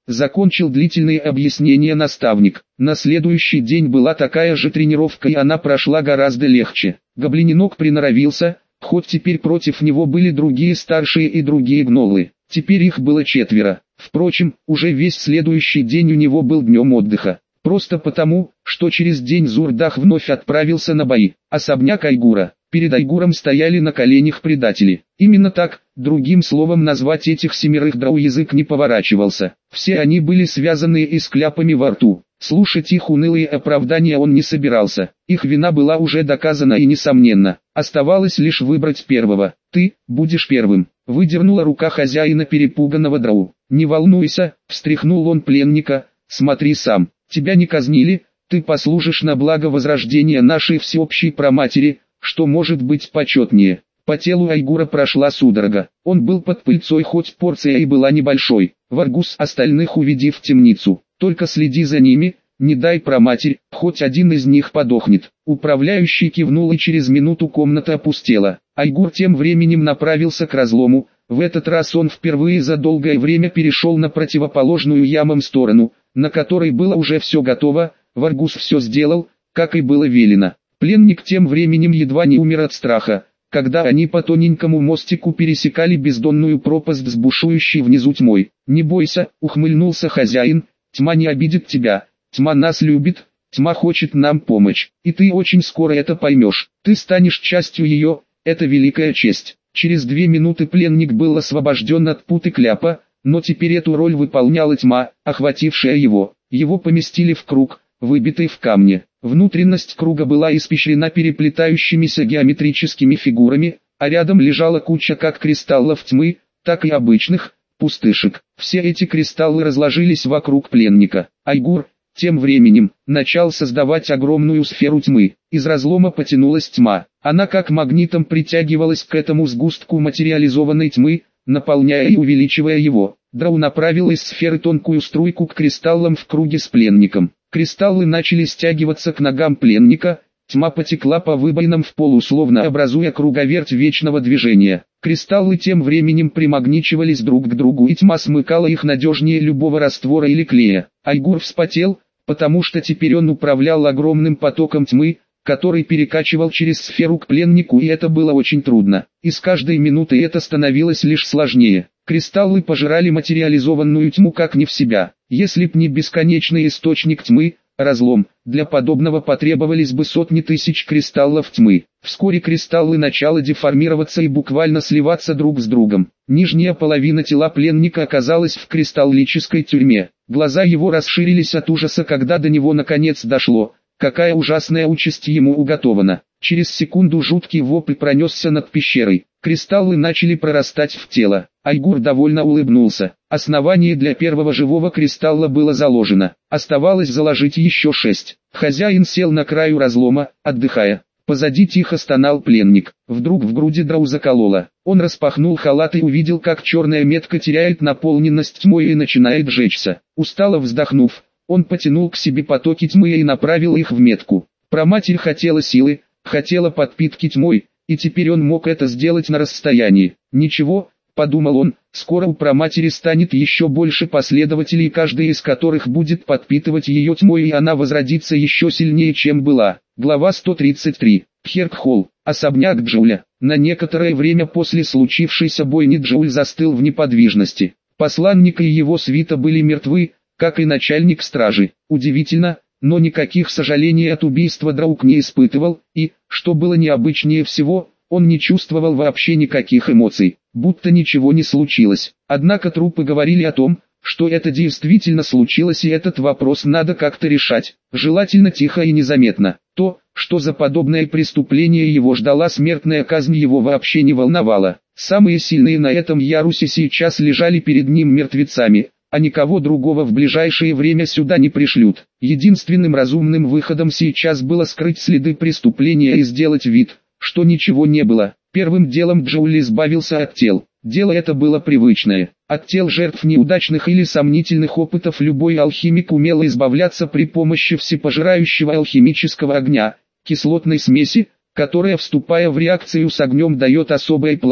закончил длительные объяснения наставник. На следующий день была такая же тренировка, и она прошла гораздо легче. Гоблиненок приноровился, хоть теперь против него были другие старшие и другие гнолы. Теперь их было четверо. Впрочем, уже весь следующий день у него был днем отдыха. Просто потому, что через день Зурдах вновь отправился на бои. Особняк Айгура. Перед Айгуром стояли на коленях предатели. Именно так, другим словом назвать этих семерых драу язык не поворачивался. Все они были связаны и с кляпами во рту. Слушать их унылые оправдания он не собирался. Их вина была уже доказана и несомненна. Оставалось лишь выбрать первого. «Ты будешь первым», — выдернула рука хозяина перепуганного драу. «Не волнуйся», — встряхнул он пленника, — «смотри сам. Тебя не казнили, ты послужишь на благо возрождения нашей всеобщей праматери, что может быть почетнее». По телу Айгура прошла судорога. Он был под пыльцой, хоть порция и была небольшой. Варгус, остальных уведи в темницу. Только следи за ними, не дай праматерь, хоть один из них подохнет. Управляющий кивнул, и через минуту комната опустела. Айгур тем временем направился к разлому. В этот раз он впервые за долгое время перешел на противоположную ямам сторону, на которой было уже все готово. Варгус все сделал, как и было велено. Пленник тем временем едва не умер от страха, когда они по тоненькому мостику пересекали бездонную пропасть с бушующей внизу тьмой. «Не бойся», — ухмыльнулся хозяин, — «тьма не обидит тебя, тьма нас любит, тьма хочет нам помочь, и ты очень скоро это поймешь, ты станешь частью ее, это великая честь». Через две минуты пленник был освобожден от пут и кляпа, но теперь эту роль выполняла тьма, охватившая его. Его поместили в круг, выбитый в камне. Внутренность круга была испещрена переплетающимися геометрическими фигурами, а рядом лежала куча как кристаллов тьмы, так и обычных, пустышек. Все эти кристаллы разложились вокруг пленника. Айгур, тем временем, начал создавать огромную сферу тьмы. Из разлома потянулась тьма. Она как магнитом притягивалась к этому сгустку материализованной тьмы, наполняя и увеличивая его. Драу направил из сферы тонкую струйку к кристаллам в круге с пленником. Кристаллы начали стягиваться к ногам пленника, тьма потекла по выбоинам в пол, условно образуя круговерть вечного движения. Кристаллы тем временем примагничивались друг к другу, и тьма смыкала их надежнее любого раствора или клея. Айгур вспотел, потому что теперь он управлял огромным потоком тьмы, который перекачивал через сферу к пленнику, и это было очень трудно. И с каждой минутой это становилось лишь сложнее. Кристаллы пожирали материализованную тьму как не в себя. Если б не бесконечный источник тьмы, разлом, для подобного потребовались бы сотни тысяч кристаллов тьмы. Вскоре кристаллы начали деформироваться и буквально сливаться друг с другом. Нижняя половина тела пленника оказалась в кристаллической тюрьме. Глаза его расширились от ужаса, когда до него наконец дошло, какая ужасная участь ему уготована. Через секунду жуткий вопль пронесся над пещерой. Кристаллы начали прорастать в тело. Айгур довольно улыбнулся. Основание для первого живого кристалла было заложено. Оставалось заложить еще шесть. Хозяин сел на краю разлома, отдыхая. Позади тихо стонал пленник. Вдруг в груди драу закололо. Он распахнул халат и увидел, как черная метка теряет наполненность тьмой и начинает жечься. Устало вздохнув, он потянул к себе потоки тьмы и направил их в метку. Праматерь хотела силы, хотела подпитки тьмой, и теперь он мог это сделать на расстоянии. «Ничего», — подумал он, — «скоро у праматери станет еще больше последователей, каждый из которых будет подпитывать ее тьмой, и она возродится еще сильнее, чем была». Глава сто тридцать три. Херкхолл, особняк Джуля. На некоторое время после случившейся бойни Джуль застыл в неподвижности. Посланник и его свита были мертвы, как и начальник стражи. Удивительно, но никаких сожалений от убийства Драук не испытывал, и, что было необычнее всего, он не чувствовал вообще никаких эмоций, будто ничего не случилось. Однако трупы говорили о том, что это действительно случилось, и этот вопрос надо как-то решать, желательно тихо и незаметно. То, что за подобное преступление его ждала смертная казнь, его вообще не волновало. Самые сильные на этом ярусе сейчас лежали перед ним мертвецами, а никого другого в ближайшее время сюда не пришлют. Единственным разумным выходом сейчас было скрыть следы преступления и сделать вид, что ничего не было. Первым делом Джоули избавился от тел. Дело это было привычное. От тел жертв неудачных или сомнительных опытов любой алхимик умел избавляться при помощи всепожирающего алхимического огня, кислотной смеси, которая, вступая в реакцию с огнем, дает особое пламя,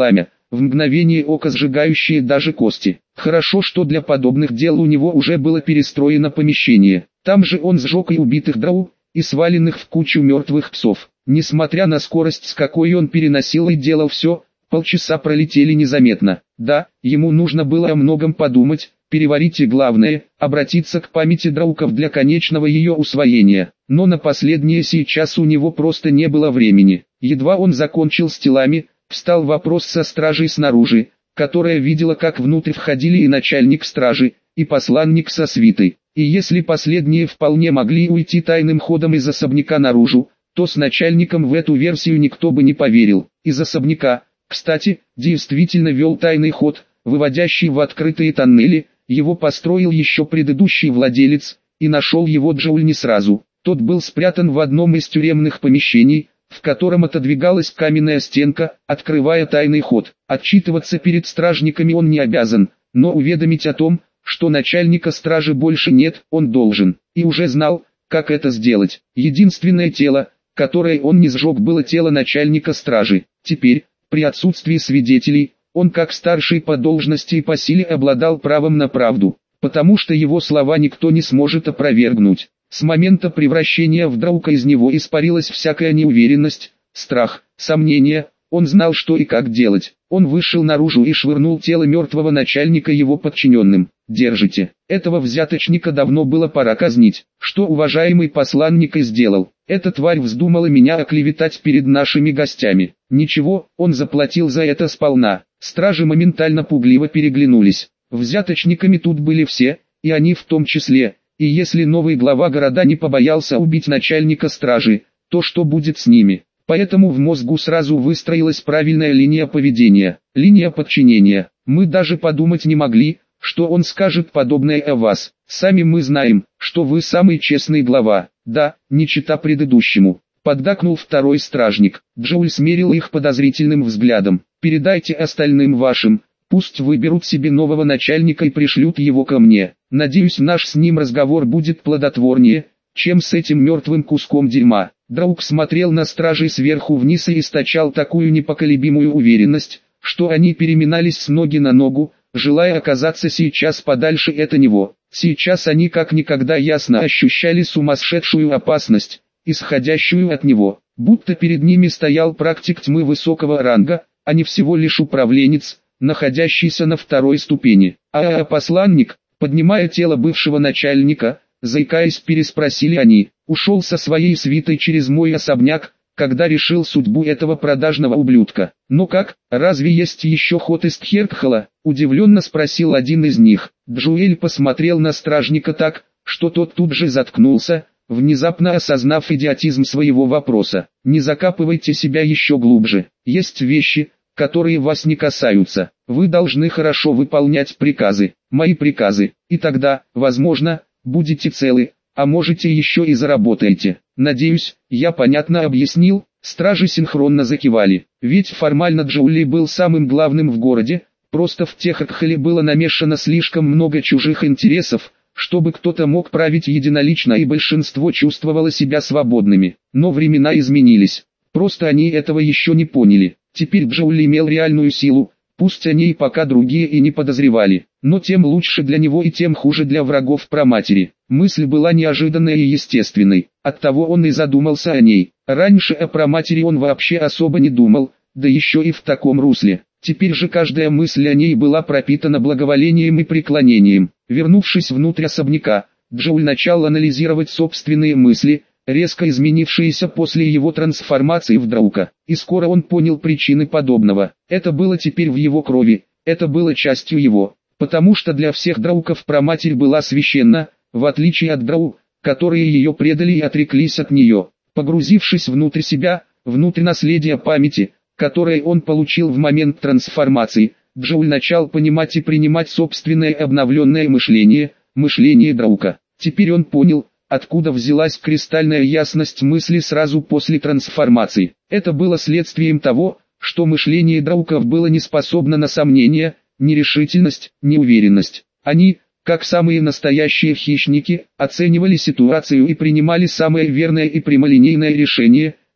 в мгновение ока сжигающие даже кости. Хорошо, что для подобных дел у него уже было перестроено помещение. Там же он сжег и убитых драу, и сваленных в кучу мертвых псов. Несмотря на скорость, с какой он переносил и делал все, полчаса пролетели незаметно. Да, ему нужно было о многом подумать, переварить и главное, обратиться к памяти драуков для конечного ее усвоения. Но на последнее сейчас у него просто не было времени. Едва он закончил с телами, встал вопрос со стражей снаружи, которая видела, как внутрь входили и начальник стражи, и посланник со свитой. И если последние вполне могли уйти тайным ходом из особняка наружу, то с начальником в эту версию никто бы не поверил. Из особняка, кстати, действительно вел тайный ход, выводящий в открытые тоннели. Его построил еще предыдущий владелец, и нашел его Джоуль не сразу. Тот был спрятан в одном из тюремных помещений, в котором отодвигалась каменная стенка, открывая тайный ход. Отчитываться перед стражниками он не обязан, но уведомить о том, что начальника стражи больше нет, он должен. И уже знал, как это сделать. Единственное тело, которое он не сжег, было тело начальника стражи. Теперь, при отсутствии свидетелей, он как старший по должности и по силе обладал правом на правду, потому что его слова никто не сможет опровергнуть. С момента превращения в драука из него испарилась всякая неуверенность, страх, сомнения. Он знал, что и как делать. Он вышел наружу и швырнул тело мертвого начальника его подчиненным. «Держите, этого взяточника давно было пора казнить». Что уважаемый посланник и сделал. Эта тварь вздумала меня оклеветать перед нашими гостями. Ничего, он заплатил за это сполна. Стражи моментально пугливо переглянулись. Взяточниками тут были все, и они в том числе. И если новый глава города не побоялся убить начальника стражи, то что будет с ними? Поэтому в мозгу сразу выстроилась правильная линия поведения, линия подчинения. Мы даже подумать не могли, что он скажет подобное о вас. Сами мы знаем, что вы самый честный глава. Да, не чита предыдущему. Поддакнул второй стражник. Джоуль смерил их подозрительным взглядом. Передайте остальным вашим, пусть выберут себе нового начальника и пришлют его ко мне. Надеюсь, наш с ним разговор будет плодотворнее, чем с этим мертвым куском дерьма. Драук смотрел на стражей сверху вниз и источал такую непоколебимую уверенность, что они переминались с ноги на ногу, желая оказаться сейчас подальше от него. Сейчас они как никогда ясно ощущали сумасшедшую опасность, исходящую от него, будто перед ними стоял практик тьмы высокого ранга, а не всего лишь управленец, находящийся на второй ступени. А, -а, -а посланник, поднимая тело бывшего начальника, заикаясь, переспросили они, ушел со своей свитой через мой особняк, когда решил судьбу этого продажного ублюдка. «Ну как, разве есть еще ход из Тхеркхала?» – удивленно спросил один из них. Джоэль посмотрел на стражника так, что тот тут же заткнулся, внезапно осознав идиотизм своего вопроса. «Не закапывайте себя еще глубже. Есть вещи, которые вас не касаются. Вы должны хорошо выполнять приказы, мои приказы, и тогда, возможно, будете целы, а можете еще и заработаете. Надеюсь, я понятно объяснил». Стражи синхронно закивали, ведь формально Джоули был самым главным в городе, просто в Техакхале было намешано слишком много чужих интересов, чтобы кто-то мог править единолично, и большинство чувствовало себя свободными. Но времена изменились, просто они этого еще не поняли. Теперь Джоули имел реальную силу, пусть о ней пока другие и не подозревали, но тем лучше для него и тем хуже для врагов праматери. Мысль была неожиданной и естественной, оттого он и задумался о ней. Раньше о праматери он вообще особо не думал, да еще и в таком русле. Теперь же каждая мысль о ней была пропитана благоволением и преклонением. Вернувшись внутрь особняка, Джоуль начал анализировать собственные мысли, резко изменившиеся после его трансформации в Драука. И скоро он понял причины подобного. Это было теперь в его крови, это было частью его. Потому что для всех Драуков праматерь была священна, в отличие от Драу, которые ее предали и отреклись от нее. Погрузившись внутрь себя, внутрь наследия памяти, которое он получил в момент трансформации, Джоуль начал понимать и принимать собственное обновленное мышление, мышление Драука. Теперь он понял, откуда взялась кристальная ясность мысли сразу после трансформации. Это было следствием того, что мышление Драуков было не способно на сомнения, нерешительность, неуверенность. Они, как самые настоящие хищники, оценивали ситуацию и принимали самое верное и прямолинейное решение,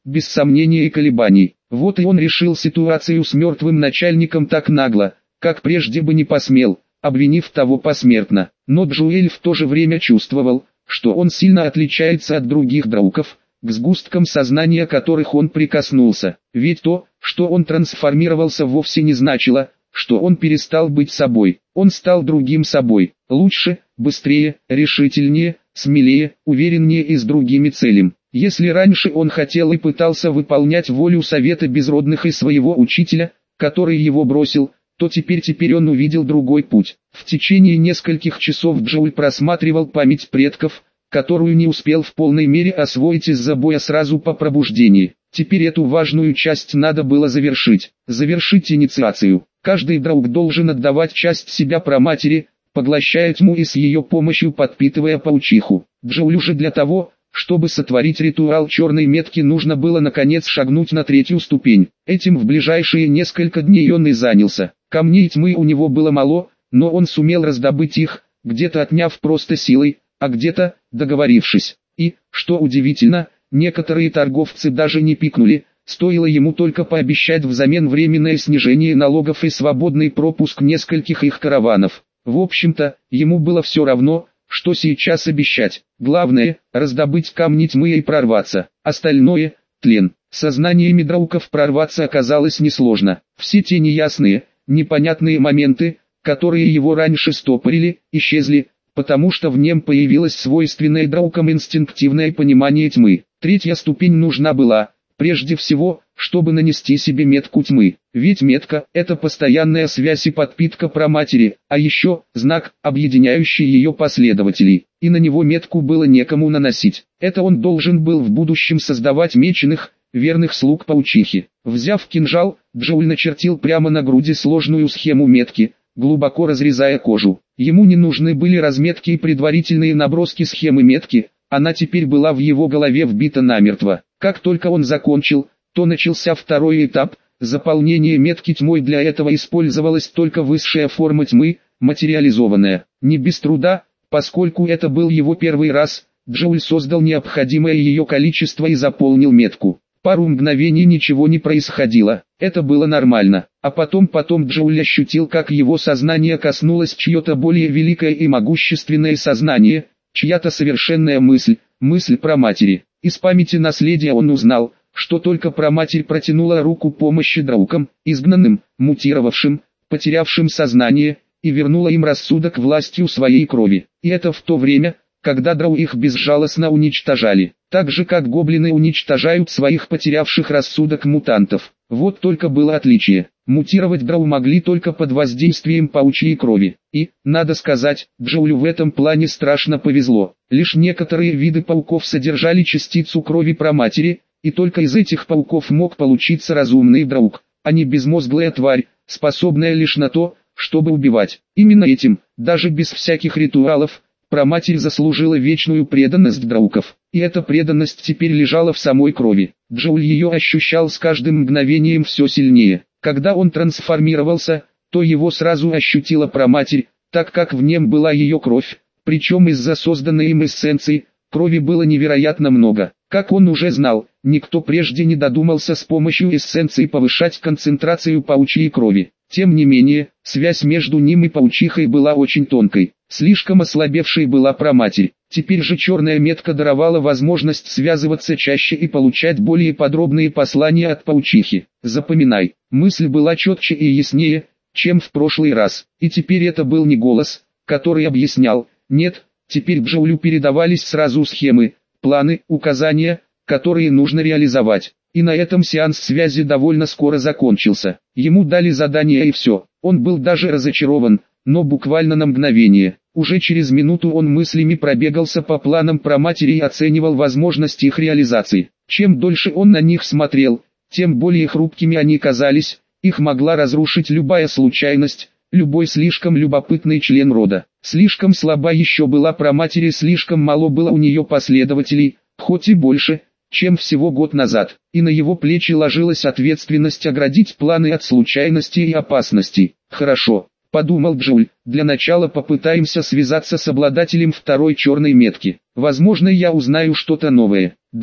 без сомнения и колебаний. Вот и он решил ситуацию с мертвым начальником так нагло, как прежде бы не посмел, обвинив того посмертно. Но Джоэль в то же время чувствовал, что он сильно отличается от других драуков, к сгусткам сознания которых он прикоснулся. Ведь то, что он трансформировался, вовсе не значило, что он перестал быть собой. Он стал другим собой, лучше, быстрее, решительнее, смелее, увереннее и с другими целями. Если раньше он хотел и пытался выполнять волю совета безродных и своего учителя, который его бросил, то теперь теперь он увидел другой путь. В течение нескольких часов Джоуль просматривал память предков, которую не успел в полной мере освоить из-за боя сразу по пробуждении. Теперь эту важную часть надо было завершить. Завершить инициацию. Каждый драук должен отдавать часть себя праматери, поглощая тьму и с ее помощью подпитывая паучиху. Джоулю же для того, чтобы сотворить ритуал черной метки, нужно было наконец шагнуть на третью ступень. Этим в ближайшие несколько дней он и занялся. Камней тьмы у него было мало, но он сумел раздобыть их, где-то отняв просто силой, а где-то договорившись. И, что удивительно, некоторые торговцы даже не пикнули, стоило ему только пообещать взамен временное снижение налогов и свободный пропуск нескольких их караванов. В общем-то, ему было все равно, что сейчас обещать. Главное, раздобыть камни тьмы и прорваться. Остальное – тлен. Сознаниями драуков прорваться оказалось несложно. Все те неясные, непонятные моменты, которые его раньше стопорили, исчезли, потому что в нем появилось свойственное драукам инстинктивное понимание тьмы. Третья ступень нужна была, прежде всего, чтобы нанести себе метку тьмы. Ведь метка – это постоянная связь и подпитка праматери, а еще знак, объединяющий ее последователей. И на него метку было некому наносить. Это он должен был в будущем создавать меченых, верных слуг паучихи. Взяв кинжал, Джоуль начертил прямо на груди сложную схему метки, глубоко разрезая кожу. Ему не нужны были разметки и предварительные наброски схемы метки, она теперь была в его голове вбита намертво. Как только он закончил, то начался второй этап. Заполнение метки тьмой. Для этого использовалась только высшая форма тьмы, материализованная. Не без труда, поскольку это был его первый раз, Джоуль создал необходимое ее количество и заполнил метку. Пару мгновений ничего не происходило, это было нормально. А потом потом Джоуль ощутил, как его сознание коснулось чье-то более великое и могущественное сознание, чья-то совершенная мысль, мысль праматери. Из памяти наследия он узнал, что только праматерь протянула руку помощи драукам, изгнанным, мутировавшим, потерявшим сознание, и вернула им рассудок властью своей крови. И это в то время, когда драу их безжалостно уничтожали, так же как гоблины уничтожают своих потерявших рассудок мутантов. Вот только было отличие. Мутировать драу могли только под воздействием паучьей крови. И, надо сказать, Джоулю в этом плане страшно повезло. Лишь некоторые виды пауков содержали частицу крови праматери, и только из этих пауков мог получиться разумный драук, а не безмозглая тварь, способная лишь на то, чтобы убивать. Именно этим, даже без всяких ритуалов, праматерь заслужила вечную преданность драуков. И эта преданность теперь лежала в самой крови. Джоуль ее ощущал с каждым мгновением все сильнее. Когда он трансформировался, то его сразу ощутила праматерь, так как в нем была ее кровь, причем из-за созданной им эссенции, крови было невероятно много. Как он уже знал, никто прежде не додумался с помощью эссенции повышать концентрацию паучьей крови. Тем не менее, связь между ним и паучихой была очень тонкой. Слишком ослабевшей была праматерь. Теперь же черная метка даровала возможность связываться чаще и получать более подробные послания от паучихи. Запоминай, мысль была четче и яснее, чем в прошлый раз. И теперь это был не голос, который объяснял, нет, теперь Джоулю передавались сразу схемы, планы, указания, которые нужно реализовать. И на этом сеанс связи довольно скоро закончился. Ему дали задание и все. Он был даже разочарован, но буквально на мгновение. Уже через минуту он мыслями пробегался по планам праматери и оценивал возможности их реализации. Чем дольше он на них смотрел, тем более хрупкими они казались, их могла разрушить любая случайность, любой слишком любопытный член рода. Слишком слаба еще была праматери, слишком мало было у нее последователей, хоть и больше, чем всего год назад, и на его плечи ложилась ответственность оградить планы от случайностей и опасностей. «Хорошо», — подумал Джоуль, — «для начала попытаемся связаться с обладателем второй черной метки. Возможно, я узнаю что-то новое. Да,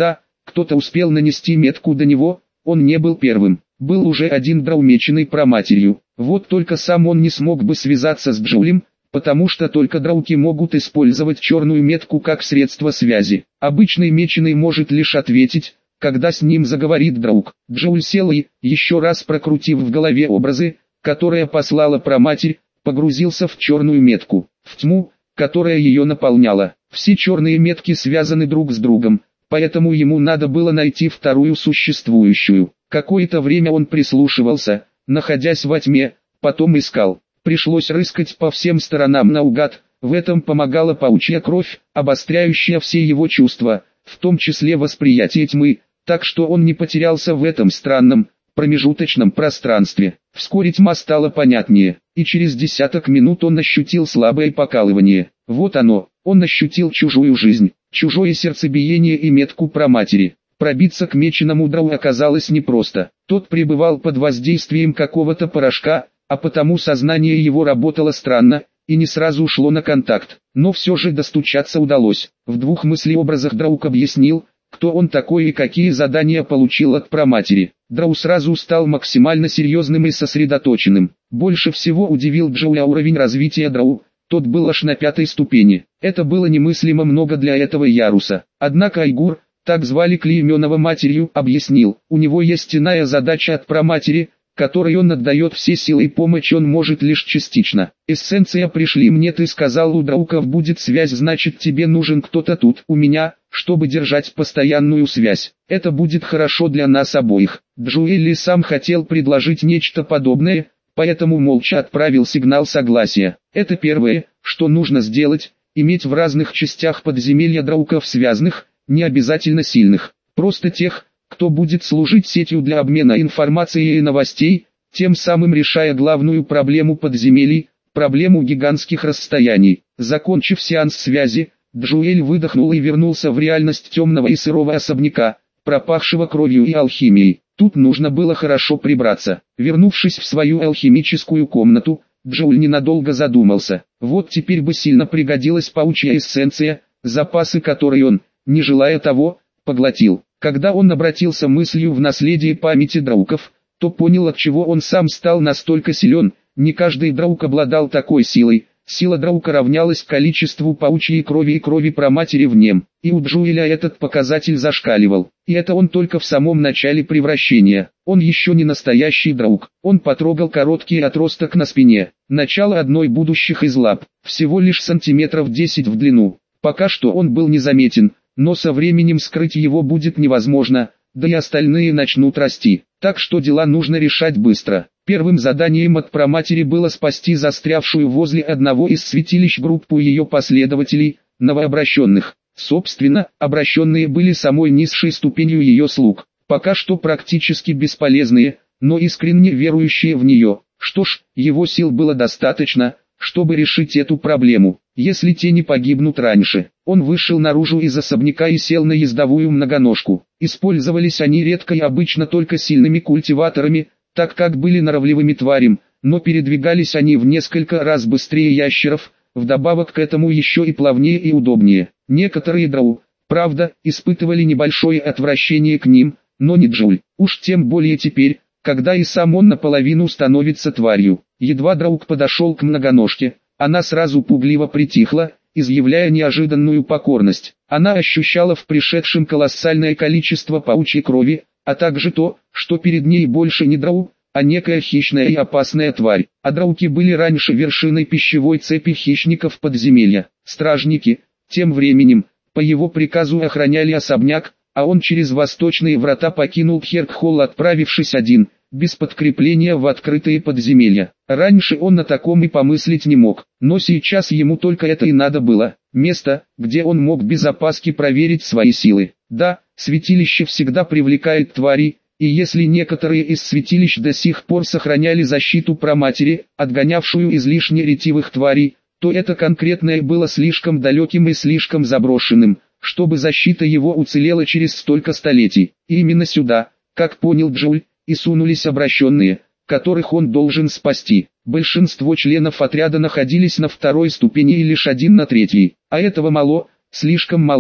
кто-то успел нанести метку до него, он не был первым. Был уже один драу, меченный проматерью. Вот только сам он не смог бы связаться с Джоулем, потому что только драуки могут использовать черную метку как средство связи. Обычный меченый может лишь ответить, когда с ним заговорит драук. Джоуль сел и, еще раз прокрутив в голове образы, которые послала проматерь, погрузился в черную метку, в тьму, которая ее наполняла. Все черные метки связаны друг с другом, поэтому ему надо было найти вторую существующую. Какое-то время он прислушивался, находясь во тьме, потом искал. Пришлось рыскать по всем сторонам наугад, в этом помогала паучья кровь, обостряющая все его чувства, в том числе восприятие тьмы, так что он не потерялся в этом странном, промежуточном пространстве. Вскоре тьма стала понятнее, и через десяток минут он ощутил слабое покалывание. Вот оно, он ощутил чужую жизнь, чужое сердцебиение и метку проматери. Пробиться к меченому драу оказалось непросто. Тот пребывал под воздействием какого-то порошка, а потому сознание его работало странно, и не сразу ушло на контакт. Но все же достучаться удалось. В двух мыслеобразах Драук объяснил, кто он такой и какие задания получил от проматери. Драу сразу стал максимально серьезным и сосредоточенным. Больше всего удивил Джоуля уровень развития Драу. Тот был аж на пятой ступени. Это было немыслимо много для этого яруса. Однако Айгур, так звали клейменного матерью, объяснил, у него есть иная задача от проматери, которой он отдает все силы и помощь он может лишь частично. Эссенция пришли мне, ты сказал, у Драуков будет связь, значит тебе нужен кто-то тут у меня, чтобы держать постоянную связь. Это будет хорошо для нас обоих. Джоуэль сам хотел предложить нечто подобное, поэтому молча отправил сигнал согласия. Это первое, что нужно сделать, иметь в разных частях подземелья Драуков связанных, не обязательно сильных, просто тех, кто будет служить сетью для обмена информацией и новостей, тем самым решая главную проблему подземелий, проблему гигантских расстояний. Закончив сеанс связи, Джоуэль выдохнул и вернулся в реальность темного и сырого особняка, пропахшего кровью и алхимией. Тут нужно было хорошо прибраться. Вернувшись в свою алхимическую комнату, Джоуль ненадолго задумался. Вот теперь бы сильно пригодилась паучья эссенция, запасы которой он, не желая того, поглотил. Когда он обратился мыслью в наследие памяти Драуков, то понял, от чего он сам стал настолько силен. Не каждый Драук обладал такой силой. Сила Драука равнялась количеству паучьей крови и крови проматери в нем. И у Джоуэля этот показатель зашкаливал. И это он только в самом начале превращения. Он еще не настоящий Драук. Он потрогал короткий отросток на спине. Начало одной будущих из лап. Всего лишь сантиметров десять в длину. Пока что он был незаметен. Но со временем скрыть его будет невозможно, да и остальные начнут расти. Так что дела нужно решать быстро. Первым заданием от проматери было спасти застрявшую возле одного из святилищ группу ее последователей, новообращенных. Собственно, обращенные были самой низшей ступенью ее слуг, пока что практически бесполезные, но искренне верующие в нее. Что ж, его сил было достаточно, чтобы решить эту проблему. Если те не погибнут раньше, он вышел наружу из особняка и сел на ездовую многоножку. Использовались они редко и обычно только сильными культиваторами, так как были норовливыми тварям, но передвигались они в несколько раз быстрее ящеров, вдобавок к этому еще и плавнее и удобнее. Некоторые драу, правда, испытывали небольшое отвращение к ним, но не Джоуль. Уж тем более теперь, когда и сам он наполовину становится тварью. Едва Драук подошел к многоножке, она сразу пугливо притихла, изъявляя неожиданную покорность. Она ощущала в пришедшем колоссальное количество паучьей крови, а также то, что перед ней больше не драу, а некая хищная и опасная тварь. А драуки были раньше вершиной пищевой цепи хищников подземелья. Стражники, тем временем, по его приказу охраняли особняк, а он через восточные врата покинул Херкхолл, отправившись один, без подкрепления в открытые подземелья. Раньше он о таком и помыслить не мог, но сейчас ему только это и надо было. Место, где он мог без опаски проверить свои силы. Да, святилище всегда привлекает тварей, и если некоторые из святилищ до сих пор сохраняли защиту проматери, отгонявшую излишне ретивых тварей, то это конкретное было слишком далеким и слишком заброшенным, чтобы защита его уцелела через столько столетий. И именно сюда, как понял Джоуль, и сунулись обращенные, которых он должен спасти. Большинство членов отряда находились на второй ступени и лишь один на третьей. А этого мало, слишком мало,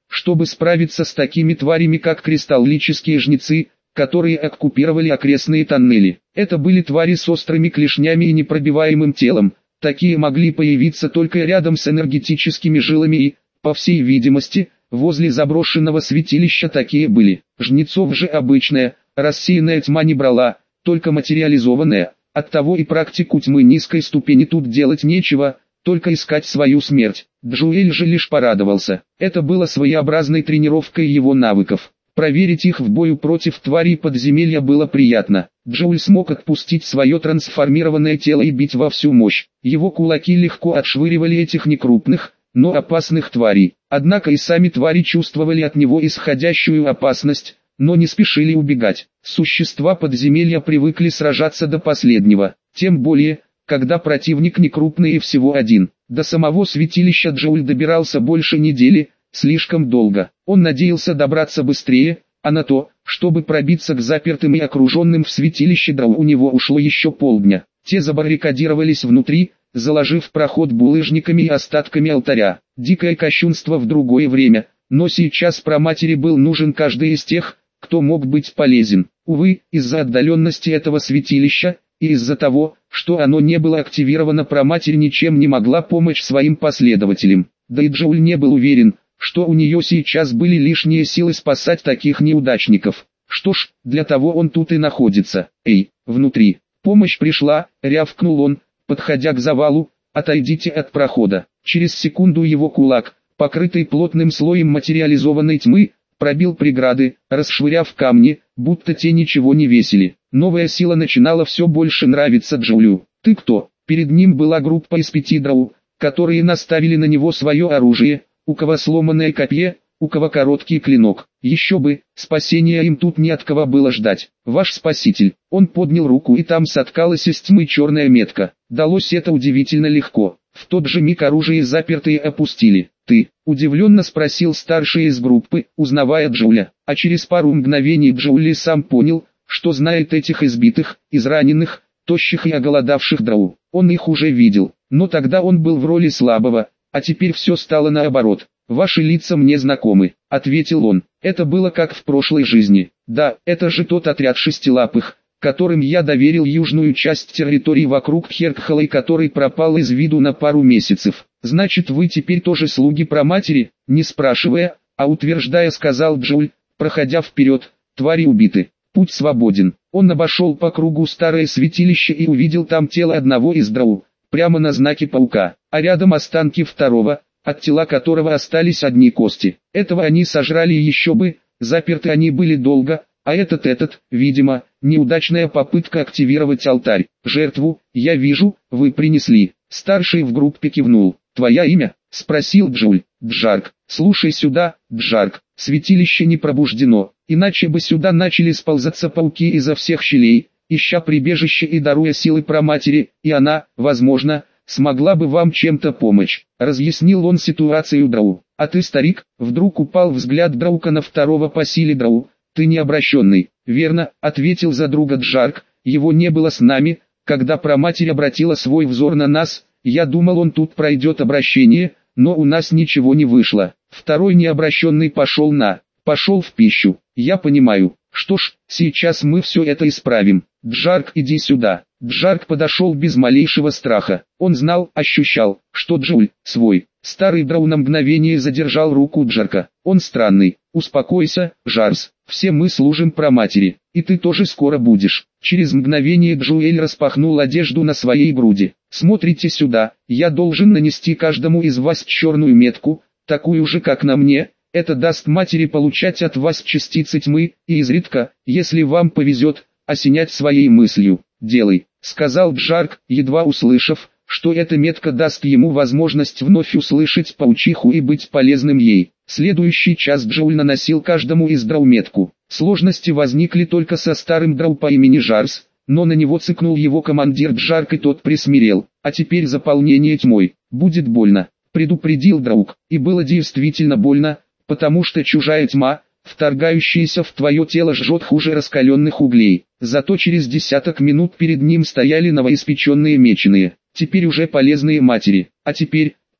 чтобы справиться с такими тварями, как кристаллические жнецы, которые оккупировали окрестные тоннели. Это были твари с острыми клешнями и непробиваемым телом. Такие могли появиться только рядом с энергетическими жилами и, по всей видимости, возле заброшенного святилища такие были. Жнецов же обычная, рассеянная тьма не брала, только материализованная. Оттого и практику тьмы низкой ступени тут делать нечего, только искать свою смерть. Джоэль же лишь порадовался. Это было своеобразной тренировкой его навыков. Проверить их в бою против тварей подземелья было приятно. Джоэль смог отпустить свое трансформированное тело и бить во всю мощь. Его кулаки легко отшвыривали этих некрупных, но опасных тварей. Однако и сами твари чувствовали от него исходящую опасность, но не спешили убегать. Существа подземелья привыкли сражаться до последнего, тем более, когда противник не крупный и всего один. До самого святилища Джоэль добирался больше недели, слишком долго. Он надеялся добраться быстрее, а на то, чтобы пробиться к запертым и окруженным в святилище драу, у него ушло еще полдня. Те забаррикадировались внутри, заложив проход булыжниками и остатками алтаря. Дикое кощунство в другое время, но сейчас праматери был нужен каждый из тех, кто мог быть полезен. Увы, из-за отдаленности этого святилища, и из-за того, что оно не было активировано, праматерь ничем не могла помочь своим последователям. Да и Джоэль не был уверен, что у нее сейчас были лишние силы спасать таких неудачников. Что ж, для того он тут и находится. Эй, внутри. Помощь пришла, рявкнул он, подходя к завалу, отойдите от прохода. Через секунду его кулак, покрытый плотным слоем материализованной тьмы, пробил преграды, расшвыряв камни, будто те ничего не весили. Новая сила начинала все больше нравиться Джоэлю. «Ты кто?» Перед ним была группа из пяти драу, которые наставили на него свое оружие, у кого сломанное копье, у кого короткий клинок. Еще бы, спасения им тут не от кого было ждать. «Ваш спаситель». Он поднял руку, и там соткалась из тьмы черная метка. Далось это удивительно легко. В тот же миг оружие запертые опустили. «Ты?» – удивленно спросил старший из группы, узнавая Джоэля. А через пару мгновений Джоэль сам понял, что знает этих избитых, израненных, тощих и оголодавших драу. Он их уже видел, но тогда он был в роли слабого, а теперь все стало наоборот. «Ваши лица мне знакомы», — ответил он. «Это было как в прошлой жизни. Да, это же тот отряд шестилапых, которым я доверил южную часть территории вокруг Херкхала и который пропал из виду на пару месяцев. Значит, вы теперь тоже слуги праматери?» Не спрашивая, а утверждая, сказал Джоэль, проходя вперед. «Твари убиты. Путь свободен». Он обошел по кругу старое святилище и увидел там тело одного из драу, прямо на знаке паука, а рядом останки второго, от тела которого остались одни кости. Этого они сожрали еще бы, заперты они были долго, а этот этот, видимо, неудачная попытка активировать алтарь. «Жертву, я вижу, вы принесли». Старший в группе кивнул. «Твоя имя?» — спросил Джоэль. «Джарк». «Слушай сюда, Джарк, святилище не пробуждено, иначе бы сюда начали сползаться пауки изо всех щелей, ища прибежище и даруя силы праматери, и она, возможно, смогла бы вам чем-то помочь», — разъяснил он ситуацию драу. «А ты, старик?» — вдруг упал взгляд Драука на второго по силе драу. «Ты не обращенный». «Верно», — ответил за друга Джарк, «его не было с нами, когда праматерь обратила свой взор на нас, я думал, он тут пройдет обращение, но у нас ничего не вышло». Второй необращенный пошел на, пошел в пищу. «Я понимаю. Что ж, сейчас мы все это исправим. Джарк, иди сюда». Джарк подошел без малейшего страха. Он знал, ощущал, что Джоэль, свой, старый драу, на мгновение задержал руку Джарка. «Он странный. Успокойся, Жарс. Все мы служим праматери, и ты тоже скоро будешь». Через мгновение Джоэль распахнул одежду на своей груди. «Смотрите сюда, я должен нанести каждому из вас черную метку, такую же как на мне. Это даст матери получать от вас частицы тьмы, и изредка, если вам повезет, осенять своей мыслью. Делай», — сказал Джарк, едва услышав, что эта метка даст ему возможность вновь услышать паучиху и быть полезным ей. Следующий час Джоэль наносил каждому из драу метку. Сложности возникли только со старым драу по имени Жарс, но на него цыкнул его командир Джарк, и тот присмирел. «А теперь заполнение тьмой. Будет больно», — предупредил драук. И было действительно больно, потому что чужая тьма, вторгающаяся в твое тело, жжет хуже раскаленных углей. Зато через десяток минут перед ним стояли новоиспеченные меченые, теперь уже полезные матери. «А теперь»,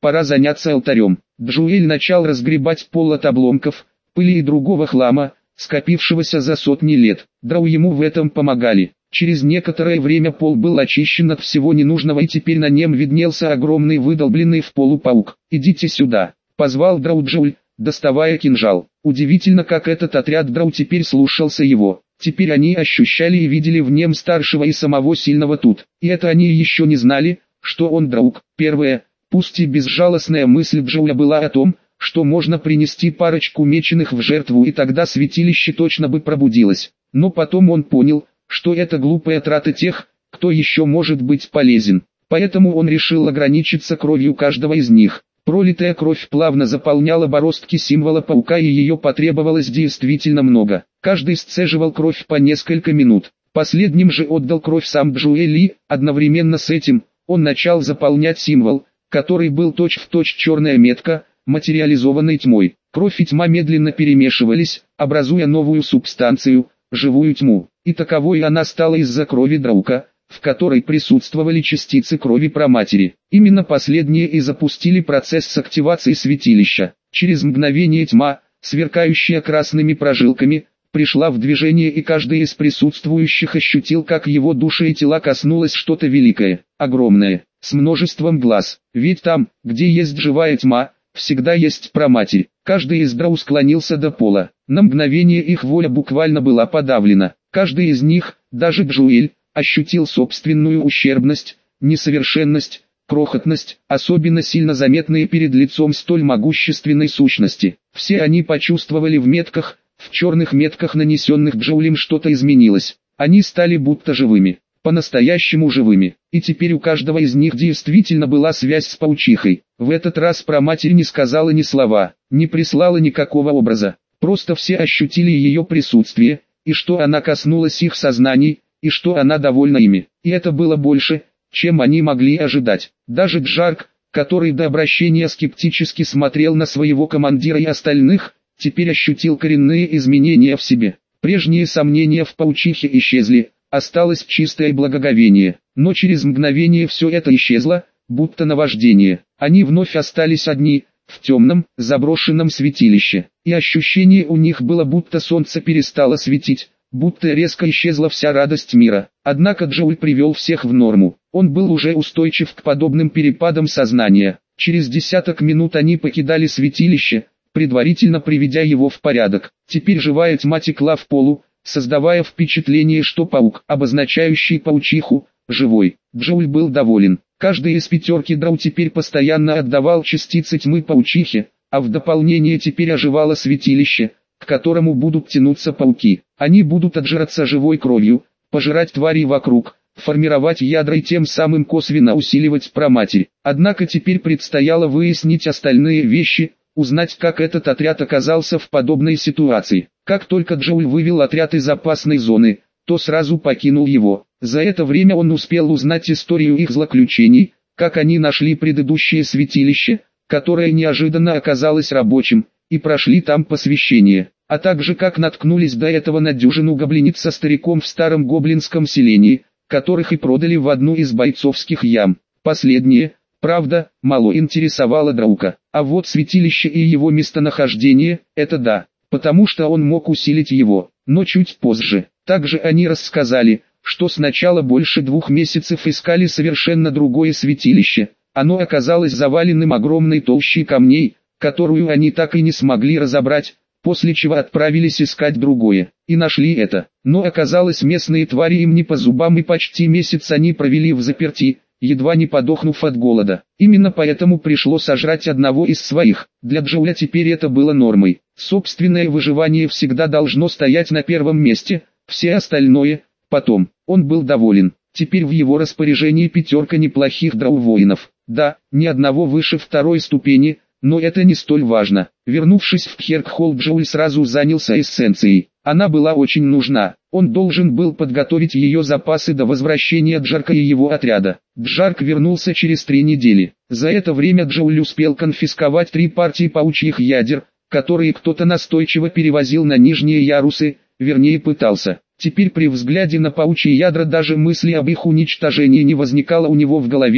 пора заняться алтарем. Джоэль начал разгребать пол от обломков, пыли и другого хлама, скопившегося за сотни лет. Драу ему в этом помогали. Через некоторое время пол был очищен от всего ненужного, и теперь на нем виднелся огромный выдолбленный в полу паук. «Идите сюда», — позвал Драу Джоэль, доставая кинжал. Удивительно, как этот отряд Драу теперь слушался его. Теперь они ощущали и видели в нем старшего и самого сильного тут. И это они еще не знали, что он друг. Первая, пусть и безжалостная мысль Джоэля была о том, что можно принести парочку меченых в жертву, и тогда святилище точно бы пробудилось. Но потом он понял, что это глупая трата тех, кто еще может быть полезен. Поэтому он решил ограничиться кровью каждого из них. Пролитая кровь плавно заполняла бороздки символа паука, и ее потребовалось действительно много. Каждый сцеживал кровь по несколько минут. Последним же отдал кровь сам Джоэль, и, одновременно с этим, он начал заполнять символ, который был точь-в-точь черная метка, материализованной тьмой. Кровь и тьма медленно перемешивались, образуя новую субстанцию, живую тьму. И таковой она стала из-за крови Драука, в которой присутствовали частицы крови Праматери. Именно последние и запустили процесс активации святилища. Через мгновение тьма, сверкающая красными прожилками, пришла в движение, и каждый из присутствующих ощутил, как его души и тела коснулось что-то великое, огромное, с множеством глаз. Ведь там, где есть живая тьма, всегда есть Праматерь. Каждый из Драу склонился до пола. На мгновение их воля буквально была подавлена. Каждый из них, даже Джоэль, ощутил собственную ущербность, несовершенность, крохотность, особенно сильно заметные перед лицом столь могущественной сущности. Все они почувствовали в метках, в черных метках, нанесенных Джоэлем, что-то изменилось. Они стали будто живыми, по-настоящему живыми. И теперь у каждого из них действительно была связь с паучихой. В этот раз Праматерь не сказала ни слова, не прислала никакого образа. Просто все ощутили ее присутствие, и что она коснулась их сознаний, и что она довольна ими. И это было больше, чем они могли ожидать. Даже Джарк, который до обращения скептически смотрел на своего командира и остальных, теперь ощутил коренные изменения в себе. Прежние сомнения в паучихе исчезли, осталось чистое благоговение. Но через мгновение все это исчезло, будто наваждение. Они вновь остались одни, в темном, заброшенном святилище. И ощущение у них было, будто солнце перестало светить, будто резко исчезла вся радость мира. Однако Джоэль привел всех в норму. Он был уже устойчив к подобным перепадам сознания. Через десяток минут они покидали святилище, предварительно приведя его в порядок. Теперь живая тьма текла в полу, создавая впечатление, что паук, обозначающий паучиху, живой. Джоэль был доволен. Каждый из пятерки Драу теперь постоянно отдавал частицы тьмы паучихе, а в дополнение теперь оживало святилище, к которому будут тянуться пауки. Они будут отжираться живой кровью, пожирать тварей вокруг, формировать ядра и тем самым косвенно усиливать Праматерь. Однако теперь предстояло выяснить остальные вещи, узнать, как этот отряд оказался в подобной ситуации. Как только Джоэль вывел отряд из опасной зоны, то сразу покинул его. За это время он успел узнать историю их злоключений, как они нашли предыдущее святилище, которое неожиданно оказалось рабочим, и прошли там посвящение, а также как наткнулись до этого на дюжину гоблиниц со стариком в старом гоблинском селении, которых и продали в одну из бойцовских ям. Последнее, правда, мало интересовало Драука, а вот святилище и его местонахождение, это да, потому что он мог усилить его, но чуть позже. Также они рассказали, что сначала больше двух месяцев искали совершенно другое святилище. Оно оказалось заваленным огромной толщей камней, которую они так и не смогли разобрать, после чего отправились искать другое, и нашли это. Но оказалось, местные твари им не по зубам, и почти месяц они провели в заперти, едва не подохнув от голода. Именно поэтому пришлось сожрать одного из своих. Для Джоэля теперь это было нормой. Собственное выживание всегда должно стоять на первом месте, все остальное – потом. Он был доволен. Теперь в его распоряжении пятерка неплохих драу-воинов. Да, ни одного выше второй ступени, но это не столь важно. Вернувшись в Хергхолл, Джоэль сразу занялся эссенцией. Она была очень нужна. Он должен был подготовить ее запасы до возвращения Джарка и его отряда. Джарк вернулся через три недели. За это время Джоэль успел конфисковать три партии паучьих ядер, которые кто-то настойчиво перевозил на нижние ярусы, вернее пытался. Теперь при взгляде на паучьи ядра даже мысли об их уничтожении не возникало у него в голове,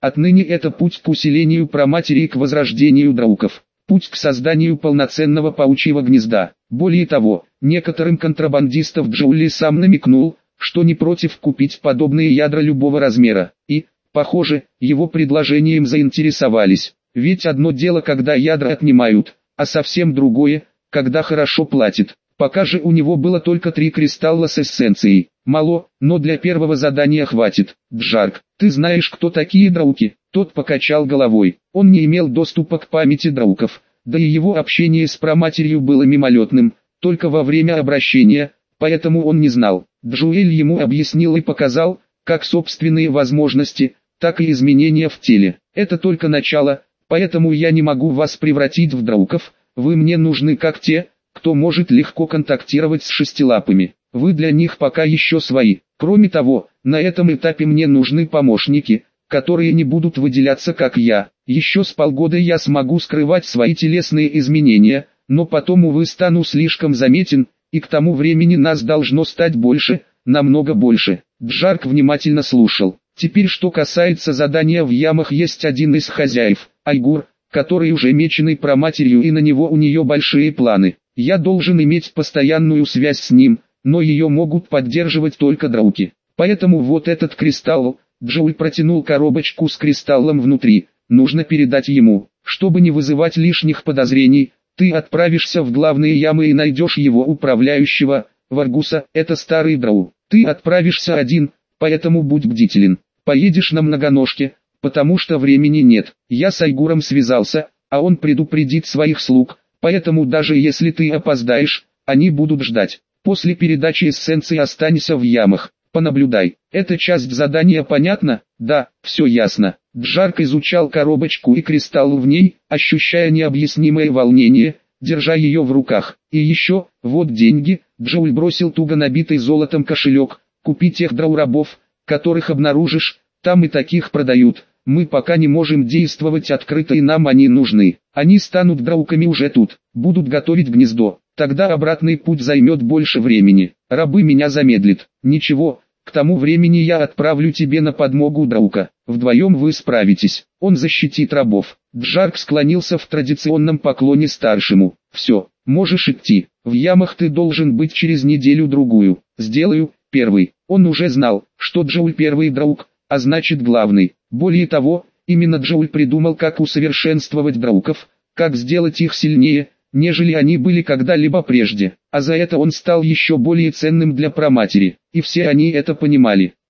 Отныне это путь к усилению праматери и к возрождению драуков. Путь к созданию полноценного паучьего гнезда. Более того, некоторым контрабандистов Джоули сам намекнул, что не против купить подобные ядра любого размера. И, похоже, его предложением заинтересовались. Ведь одно дело, когда ядра отнимают, а совсем другое, когда хорошо платят. Пока же у него было только три кристалла с эссенцией. Мало, но для первого задания хватит. Джарк, ты знаешь, кто такие драуки? Тот покачал головой. Он не имел доступа к памяти драуков, да и его общение с праматерью было мимолетным, только во время обращения, поэтому он не знал. Джоэль ему объяснил и показал, как собственные возможности, так и изменения в теле. Это только начало, поэтому я не могу вас превратить в драуков, вы мне нужны как те, кто может легко контактировать с шестилапыми. Вы для них пока еще свои. Кроме того, на этом этапе мне нужны помощники, которые не будут выделяться как я. Еще с полгода я смогу скрывать свои телесные изменения, но потом, увы, стану слишком заметен, и к тому времени нас должно стать больше, намного больше. Джарк внимательно слушал. Теперь что касается задания в ямах, есть один из хозяев, Айгур, который уже меченый праматерью, и на него у нее большие планы. Я должен иметь постоянную связь с ним, но ее могут поддерживать только драуки. Поэтому вот этот кристалл, Джоуль протянул коробочку с кристаллом внутри, нужно передать ему. Чтобы не вызывать лишних подозрений, ты отправишься в главные ямы и найдешь его управляющего, Варгуса, это старый драу. Ты отправишься один, поэтому будь бдителен. Поедешь на многоножке, потому что времени нет. Я с Айгуром связался, а он предупредит своих слуг, поэтому даже если ты опоздаешь, они будут ждать. После передачи эссенции останься в ямах, понаблюдай. Эта часть задания понятна? Да, все ясно. Джарк изучал коробочку и кристалл в ней, ощущая необъяснимое волнение, держа ее в руках. И еще, вот деньги, Джоуль бросил туго набитый золотом кошелек, купи тех драу-рабов, которых обнаружишь, там и таких продают. Мы пока не можем действовать открыто, и нам они нужны. Они станут драуками уже тут, будут готовить гнездо. Тогда обратный путь займет больше времени. Рабы меня замедлят. Ничего, к тому времени я отправлю тебе на подмогу драука. Вдвоем вы справитесь. Он защитит рабов. Джарк склонился в традиционном поклоне старшему. Все, можешь идти. В ямах ты должен быть через неделю-другую. Сделаю, первый. Он уже знал, что Джоуль первый драук, а значит главный. Более того, именно Джоуль придумал, как усовершенствовать драуков, как сделать их сильнее, нежели они были когда-либо прежде, а за это он стал еще более ценным для праматери, и все они это понимали.